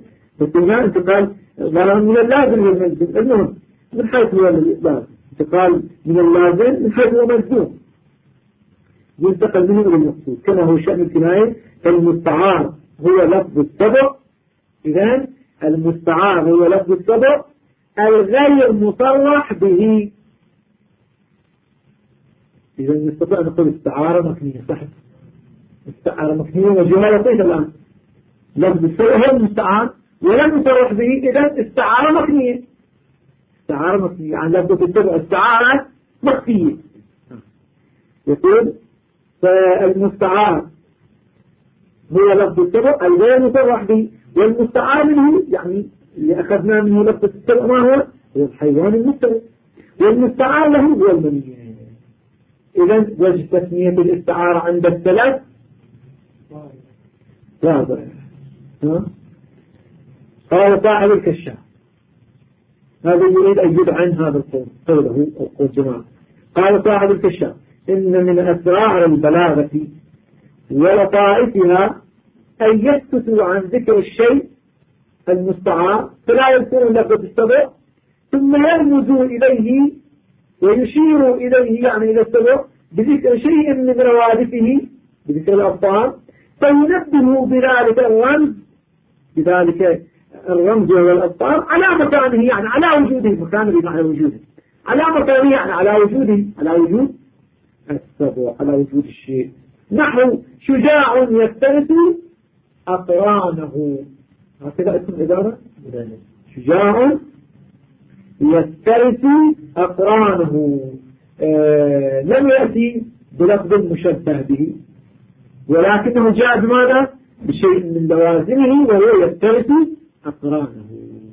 من اللازم إلى الملزوم، المهم من حيث هو اللازم انتقال من اللازم من حيث هو ملزوم ينتقل منه إلى المقصود، كما هو شأن الكناية. المستعار هو لفظ السبع، إذن المستعار هو لفظ السبع الغير مصرح به. إذا نستطيع أن نقول استعارة مكنية صح، استعارة مكنية وجهة لطيفة الآن لفظ السبع هو المستعار ولم يصرح به، إذن استعارة مكنية، استعارة مكنية عن لفظ السبع استعارة مخفية. يقول فالمستعار هو لفظ السبع الغير مصرح به، والمستعار منه يعني اللي أخذنا منه لفظ السبع ما هو الحيوان المستوى، والمستعار له هو المنية. إذن وجه تسمية الاستعارة عند الثلاث واضح. قال صاحب الكشاف هذا يريد أن يدعن هذا القول قوله أو قول جماعة. قال صاحب الكشاف إن من أسرار البلاغة ولطائفها أن يسكتوا عن ذكر الشيء المستعار فلا يذكرون لفظ السبع ثم يرمزوا إليه ويشيروا إليه يعني إلى السبع بذكر شيء من روادفه بذكر الأبطال، فينبهوا بذلك الرمز والأبطال على مكانه يعني على وجوده، مكانه بمعنى وجوده، على مكانه يعني على وجوده، على وجود السبع، على وجود الشيء. نحو شجاع يفترس أقرانه، هكذا اسم إدارة شجاع يفترس أقرانه، لم يأتي بلفظ مشبه به ولكنه جاء بماذا؟ بشيء من لوازمه وهو يفترس أقرانه.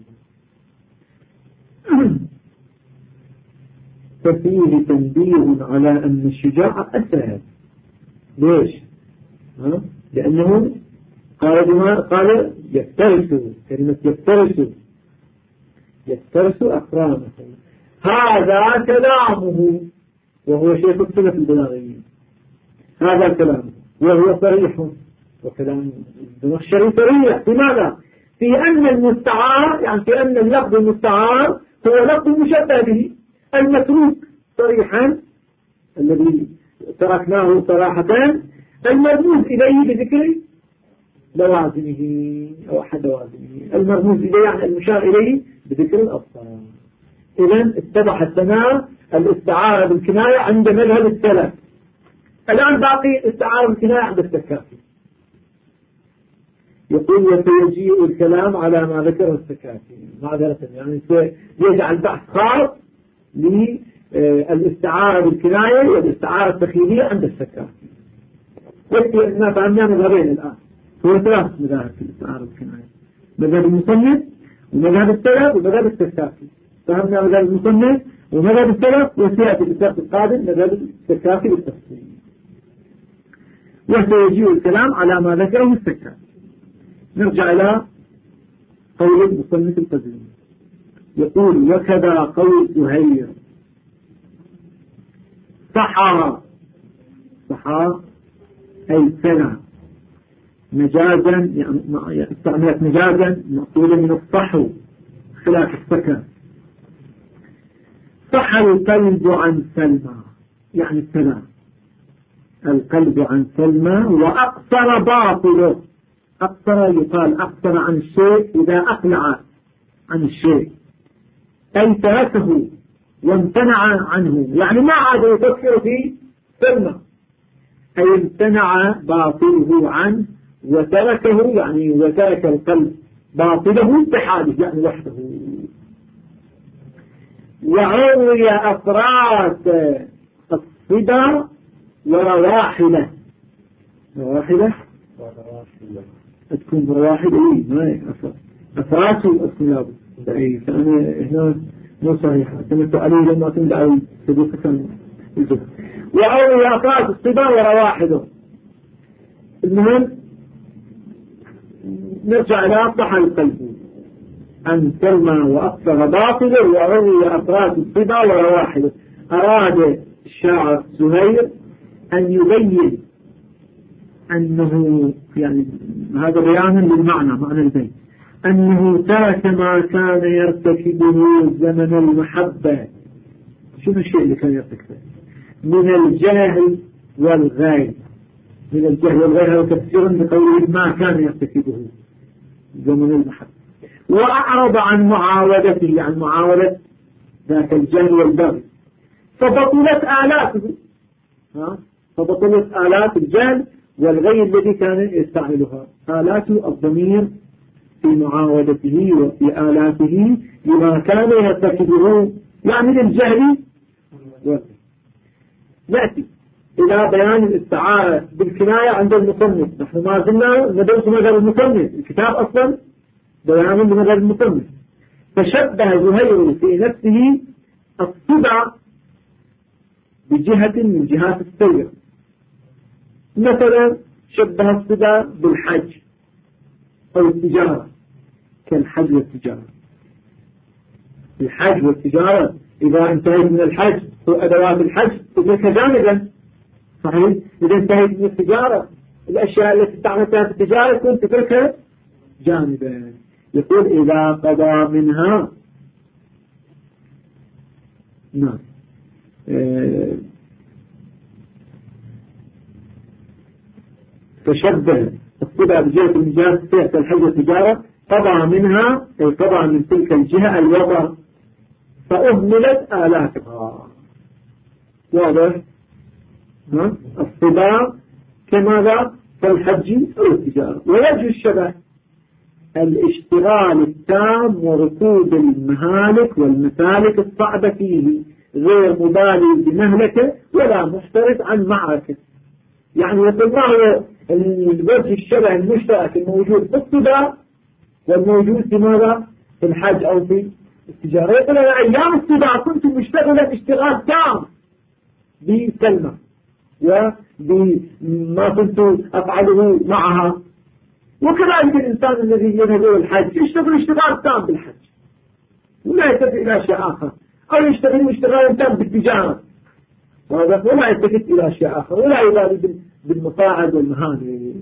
ففيه تنبيه على أن الشجاع أسهل. ليش؟ لأنه قال يفترس، كلمة يفترس أقرانه، هذا كلامه وهو شيخ السلف البلاغيين، هذا كلامه وهو صريح، وكلام الزمخشري صريح. لماذا؟ في أن المستعار يعني في أن اللفظ المستعار هو لفظ مشبه به المتروك صريحا الذي تركناه صراحة، المرموز إليه بذكر لوازمه أو أحد لوازمه، المرموز إليه يعني المشار إليه بذكر الأبطال. إذن اتضح السماء الاستعارة بالكناية عند مذهب السلف. الآن باقي استعارة بالكناية عند السكافي. يقول وسيجيء الكلام على ما ذكره السكافي معذرة، يعني يجعل بحث خاص للاستعارة بالكناية والاستعارة التخيلية عند السكافي. وكي أننا فهمنا مذهبين الآن، هو ثلاث مذاهب في الاستعارة بالكناية، مذهب المصنف ومذهب السلف ومذهب السكافي. فهمنا مذهب المصنف ومذهب السلف، وسيأتي الدرس القادم مذهب السكافي بالتفصيل. وسيجيء الكلام على ما ذكره السكافي. نرجع إلى قول المصنف القزويني، يقول وكذا قول زهير صحى أي سنة مجازا، يعني استعملت مجازا مقولة من الصحو خلاف السكن. صح القلب عن سلمى يعني السلام، القلب عن سلمى، وأقصر باطله. أقصر يقال أقصر عن الشيء إذا أقلع عن الشيء، أي تركه وامتنع عنه، يعني ما عاد يفكر في سلمى، أي امتنع باطله عنه وتركه، يعني وترك القلب باطله بحاله يعني وحده. وعروي أفراد الصبا ورواحلة. رواحلة تكون رواحل ما أفراس تكون لابد فأنا هنا مو صحيح سمعت عليه لما تنبع على سبوك كان الجبل وأولي أفراس الصبا ورواحله. المهم نرجع إلى أصح القلب أن كلمة وأكثر باطلا وأولي أفراس الصبا ورواحله. أراد الشاعر زهير أن يبين أنه يعني هذا بيانا للمعنى معنى البيت أنه ترك ما كان يرتكبه زمن المحبة. شنو الشيء اللي كان يرتكبه؟ من الجهل والغي. من الجهل والغي هذا تفسير بقوله ما كان يرتكبه زمن المحبة. وأعرض عن معاودته عن معاودة ذاك الجهل والبغي فبطلت آلاته. فبطلت آلات الجهل والغي الذي كان يستعملها. آلات الضمير في معاودته وفي آلاته لما كان يرتكبه يعني للجهل والغي. نأتي إلى بيان الاستعارة بالكناية عند المصنف. نحن ما زلنا ندرس مجال المصنف. الكتاب أصلا بيان بمجال المصنف. فشبه زهير في نفسه الصدع بجهة من جهات السير. مثلا شبه الصدع بالحج أو التجارة كالحج والتجارة. الحج والتجارة إذا انتهيت من الحج وأدوات الحج تترك جانبا صحيح. إذا انتهيت من التجارة الأشياء التي استعملتها في التجارة كنت تتركها جانبا. يقول إذا قضى منها نعم تشبه الصدع بجهة من جهة السيئة الحج والتجارة قضى منها أي قضى من تلك الجهة الوضع فأهملت آلاتها. واضح؟ الصداع كماذا؟ كالحج والتجارة. ويجب الشبه الاشتغال التام وركوب المهالك والمسالك الصعبة فيه غير مبالي بمهلكة ولا محترف عن معركة. يعني يقول ما هو الوجه الشبه المشترك الموجود في الصداع والموجود في ماذا؟ في الحج أو في التجارة. يقول أنا أيام الصداع كنت مشتغلا اشتغال تام بكلمة وبما كنت أفعله معها. وكذلك الإنسان الذي يذهب إلى الحج يشتغل اشتغال تام بالحج ولا يلتفت إلى شيء آخر أو يشتغل اشتغال تام بالتجارة ولا يلتفت إلى شيء آخر ولا يبالي بالمصاعد والمهام.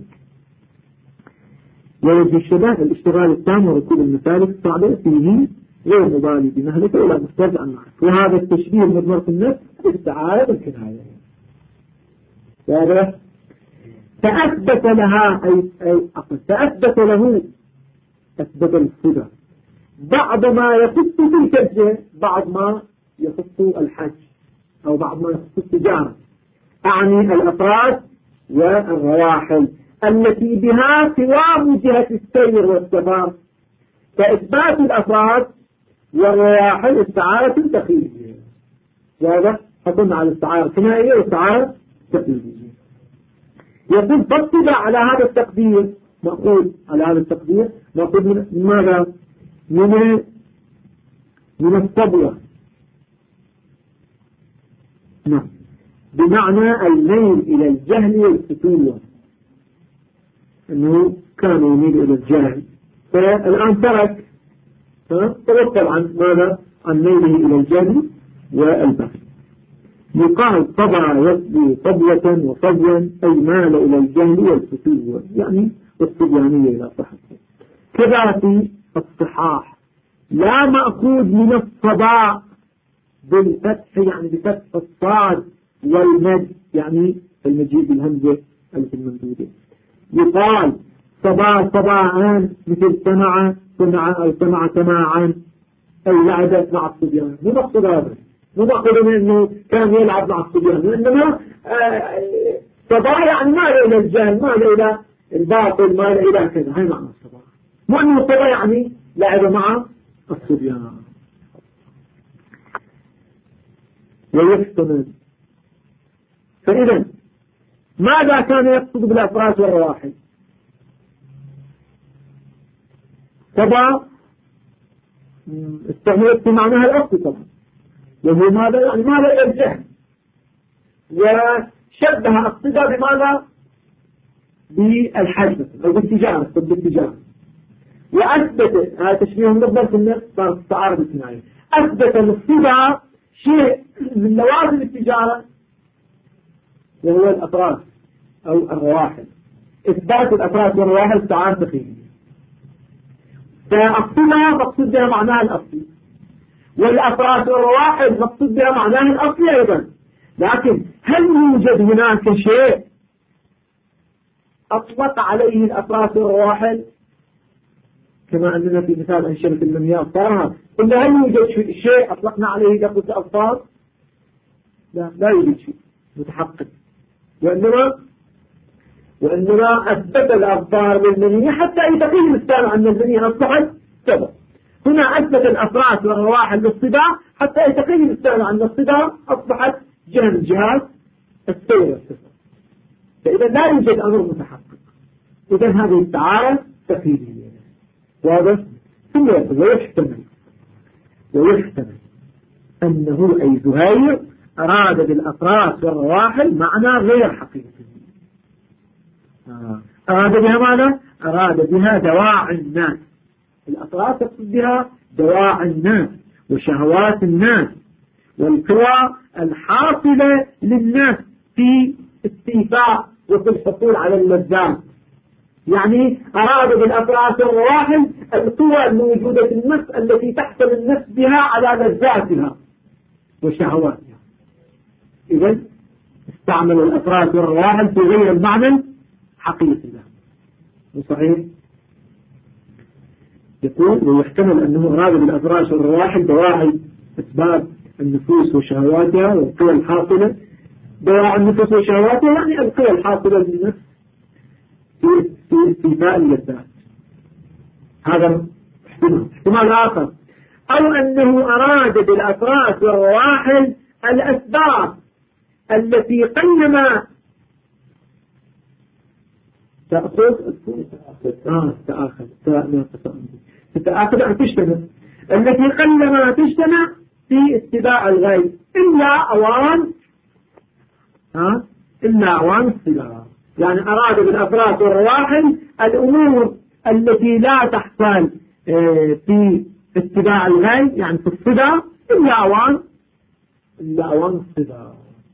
ويجب الشباب الاشتغال التام وركوب المسالك الصعبة فيه غير مبالي بمهلكة ولا محتاج عن معرفة. وهذا التشبيه مضمر في النفس استعارة بالكناية. واضح؟ فأثبت لها فأثبت له أثبت الصدى بعض ما يخص تلك الجهة بعض ما يخص الحج أو بعض ما يخص التجارة. أعني الأفراد والرواحل التي بها سوى جهة السير والسفر. فإثبات الأفراد والرواحل استعارة تقليدية. واضح؟ فقلنا على الاستعارة الكنائية والاستعارة التقليدية. يقول فالطبع على هذا التقدير مأخوذ على هذا التقدير مأخوذ من ماذا؟ من الصبوة. نعم بمعنى الميل إلى الجهل والفتوة أنه كان يميل إلى الجهل فالآن ترك توصل عن ماذا؟ عن ميله إلى الجهل والبغي. يقال طبع يصبو طبوة وصبوا أي مال إلى الجهل والفتوة يعني والصبيانية إلى صحته. كذا في الصحاح لا مأخوذ من الصباع بالفتح يعني بفتح الصاد والمد يعني المجيء بالهمزة الممدودة. يقال صباعان مثل سمع أو سمع سماعا أي لعبت مع الصبيان. مو مقصود هذا مو مقصود أنه كان يلعب مع الصبيان وإنما صباع يعني ما إلى الجهل ما إلى الباطل ما إلى كذا. هاي معنى الصباع مو أنه صباع يعني لعب مع الصبيان. ويحتمل فإذا ماذا كان يقصد بالأفراس والرواحل؟ طبعا استعملت في معناها الأصل طبعا، وهو ماذا يعني ماذا الجهل، وشبه الصدى بماذا؟ بالحج أو بالتجارة، ضد التجارة، وأثبت هذا تشبيه مضبط في النفس صار التعارض الاجتماعي، أثبت الصدى شيء من لوازم التجارة وهو الأفراس أو الرواحل. إثبات الأفراس والرواحل تعارض تخيلي، فالصدى مقصود بها معناها الأصلي، والأفراس والرواحل مقصود بها معناها الأصلي أيضا. لكن هل يوجد هناك شيء أطلق عليه الأفراس والرواحل كما أننا في مثال أنشرة المنيا أبطارها؟ قلنا هل يوجد شيء أطلقنا عليه لفظ الأبطار؟ لا يوجد شيء متحقق، وإنما أثبت الأبطار للمنية حتى يتقيم السابع أن المنية أصبحت سبب. هنا أثبت الأفراس والرواحل للصداع حتى يتقيم السابع أن الصداع أصبحت جهة من جهات السير والسفر. فإذا لا يوجد أمر متحقق، إذا هذه التعارض تقييدية واضح. ثم ويحتمل أنه أي زهير أراد بالأفراس والرواحل معنى غير حقيقي. أراد بها ماذا؟ أراد بها دواعي الناس. الأفراس تقصد بها دواعي الناس وشهوات الناس والقوى الحاصلة للناس في استيفاء وفي الحصول على اللذات. يعني أراد بالأفراس والرواحل القوى الموجودة في النفس التي تحصل النفس بها على لذاتها وشهواتها. إذن استعمل الأفراس والرواحل في غير المعنى حقيقي له. صحيح؟ يقول ويحتمل أنه أراد بالأفراس والرواحل دواعي أسباب النفوس وشهواتها والقوى الحاصلة. دواعي النفوس وشهواتها يعني القوى الحاصلة للنفس في استيفاء اللذات. هذا احتمال آخر. أو أنه أراد بالأفراس والرواحل الأسباب التي قلما تتأخذ أن تجتمع، التي قلما تجتمع في اتباع الغيب إلا أوان الصغار. يعني أراد بالأفراس والرواحل الأمور التي لا تحصل في اتباع الغيب يعني في الصدى إلا أوان الصغار.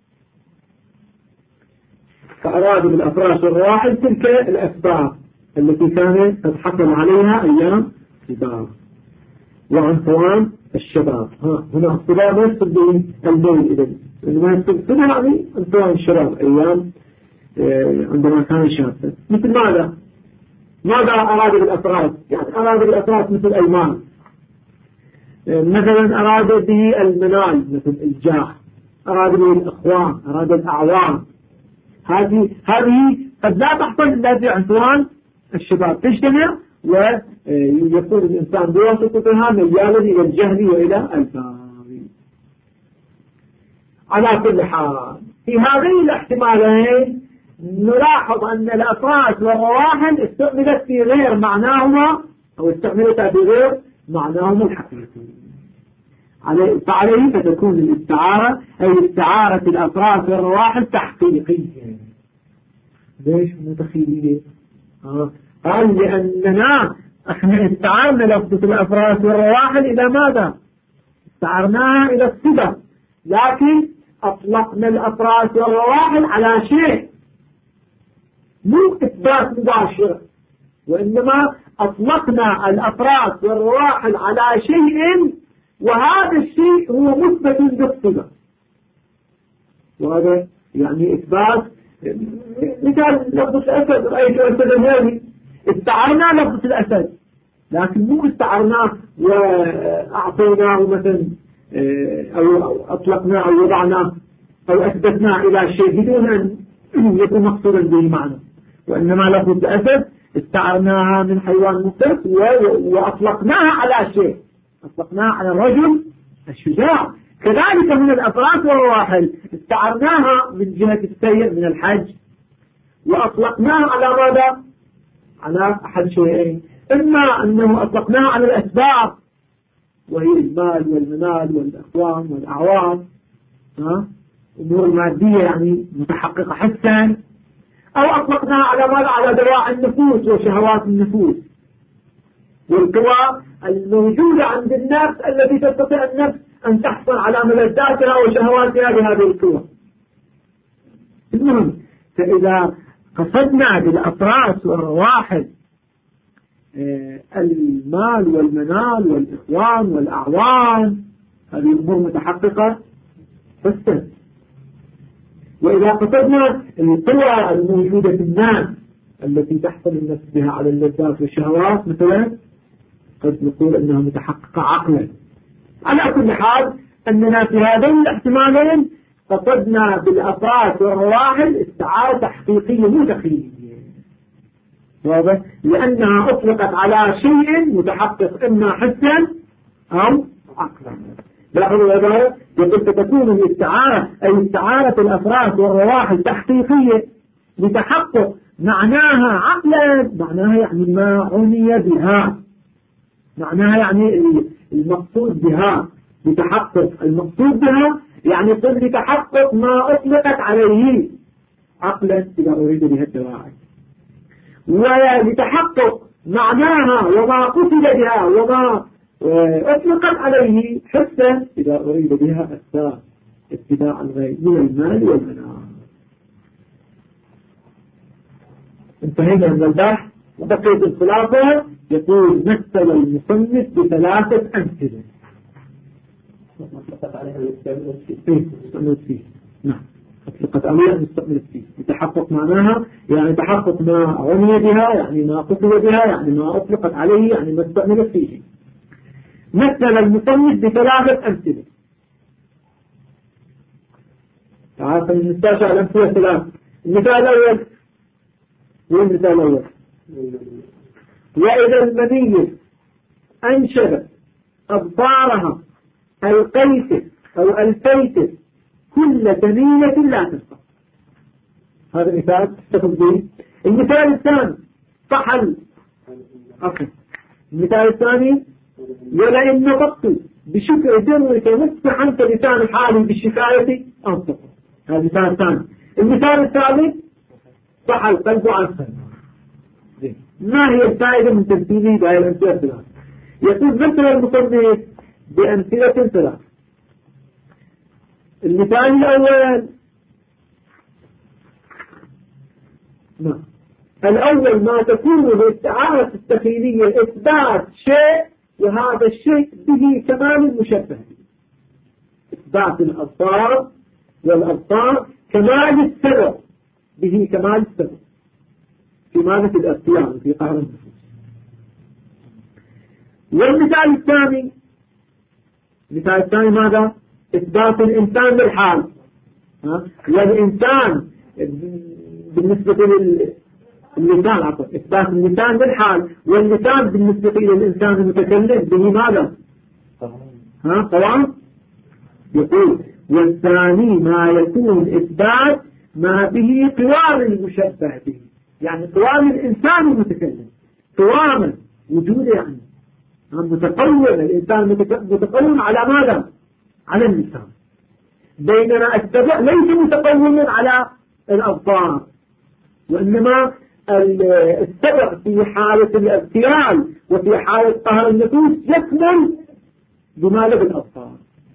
فأراد بالأفراس والرواحل تلك الأسباب التي كانت تتحصل عليها أيام الصغار وعنفوان الشباب. هنا الصباب ما يقصد به الليل، إذن ما يقصد يعني عنفوان الشباب أيام عندما كان شابا. مثل ماذا أراد بالأفراس؟ يعني أراد بالأفراس مثل الأيمان، مثلا أراد به المنال مثل الجاه، أراد به الإخوان، أراد الأعوان. هذه قد لا تحصل إلا في عنفوان الشباب، تجتمع ويكون الإنسان بواسطتها ميالا إلى الجهل وإلى الباغي. على كل حال في هذين الاحتمالين نلاحظ أن الأفراس والرواحل استعملت في غير معناهما أو استعملتها في غير معناهما الحقيقي. فعليه فتكون الاستعارة أي استعارة الأفراس والرواحل تحقيقية. ليش متخيلين؟ قال لأننا احنا استعارنا لفظة الأفراس والرواحل إلى ماذا؟ استعارناها إلى الصدى، لكن أطلقنا الأفراس والرواحل على شيء مو إثبات مباشر، وإنما أطلقنا الأفراس والرواحل على شيء وهذا الشيء هو مثبت بالصدى. وهذا يعني إثبات. مثال لفظة الأسد، رأيت الأسد الهادي، استعرنا لفظة الأسد لكن مو استعرناه وأعطيناه مثلا أو أطلقناه أو وضعناه أو أثبتناه إلى شيء بدون أن يكون مقصودا به معنى، وإنما لفظة الأسد استعرناها من حيوان مفترس وأطلقناها على شيء، أطلقناها على الرجل الشجاع. كذلك من الأفراس والرواحل استعرناها من جهة السير من الحج وأطلقناه على ماذا؟ على أحد شيئين، إما أنه أطلقناه على الأسباب وهي المال والمنال والأخوان والأعوان، أمور مادية يعني متحققة حسا، أو أطلقناها على ماذا؟ على دواعي النفوس وشهوات النفوس والقوى الموجودة عند النفس التي تستطيع النفس أن تحصل على ملذاتها وشهواتها بهذه القوى. المهم، فإذا قصدنا بالأطراس والرواحل المال والمنال والإخوان والأعوان، هذه الأمور متحققة حسنا. وإذا قصدنا القوى الموجودة في الناس التي تحصل النفس بها على اللذات والشهوات مثلا، قد نقول أنها متحققة عقلا. على كل حال أننا في هذين الاحتمالين قصدنا بالأطراس والرواحل استعارة تحقيقية مو تخيلية، واضح؟ لأنها أطلقت على شيء متحقق إما حسا أو عقلا. لاحظوا هذا، يقول ستكون الاستعارة أي استعارة الأطراس والرواحل تحقيقية لتحقق معناها عقلا، معناها يعني ما عني بها، معناها يعني المقصود بها، لتحقق المقصود بها يعني قل لتحقق ما أطلقت عليه عقلا إذا أريد بها الدواعي، ولتحقق معناها وما قصد بها وما أطلقت عليه حسا إذا أريد بها أسباب اتباع الغير من المال والمنال. انتهينا من البحث وبقيت الخلاصة. يقول مثل المصنف بثلاثة أمثلة. أطلقت عليها المستعملة فيه. نعم، أطلقت عليها المستعملة فيه لتحقق معناها، يعني تحقق ما عني بها، يعني ما قصد بها، يعني ما أطلقت عليه، يعني ما استعملت فيه. مثل المصنف بثلاثة أمثلة. تعالى نستشعر الأمثلة ثلاث. المثال الأول، والمثال الأول وإذا المنية أنشبت أبصارها ألقيت أو ألفيت كل ثنية لا تبقى. هذا مثال تستفد به. المثال الثاني فحل. المثال الثاني ولئن نطقت بشكر درك مسحا فلسان حالي بالشكاية أنطق. هذا المثال الثاني. المثال الثالث صح القلب عن سنة. ما هي الفائدة من تمثيله بهذه الأمثلة الثلاث؟ يقول مثل المصنف بأمثلة ثلاث. المثال الأول الأول ما تكون الاستعارة التخيلية إثبات شيء وهذا الشيء به كمال المشبه، إثبات الأبصار والأبصار كمال السبب، به كمال السبب في مادة الأبصار في قهر النفوس. والمثال الثاني، المثال الثاني ماذا؟ إثبات الإنسان للحال، والإنسان بالنسبة للإنسان عفوا إثبات الإنسان للحال، والإنسان بالنسبة للإنسان المتكلم به ماذا؟ طبعا يقول والثاني ما يكون إثبات ما به قوام المشبه به، يعني قوام الإنسان المتكلم، قواما وجوده يعني متقوم، الإنسان متقوم على ماذا؟ على الإنسان، بينما السبع ليس متقوما على الأبصار، وإنما السبع في حالة الابتيال وفي حالة قهر النفوس يكمل بماذا؟ بالأبصار.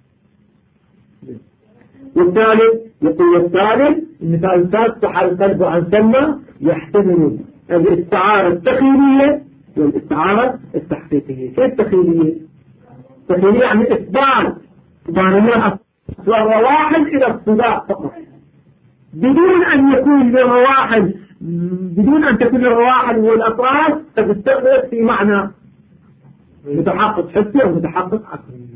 والثالث يقول الثالث المثال الثالث صح القلب عن سمى يحتمل الاستعارة التخيلية والاستعارة التحقيقية. كيف التخيلية؟ التخيلية يعني إثبات سبحان الله والرواحل إلى الصداع فقط، بدون أن يكون للرواحل، بدون أن تكون الرواحل والأطراس تستقبل في معنى متحقق حسي أو متحقق عقلي.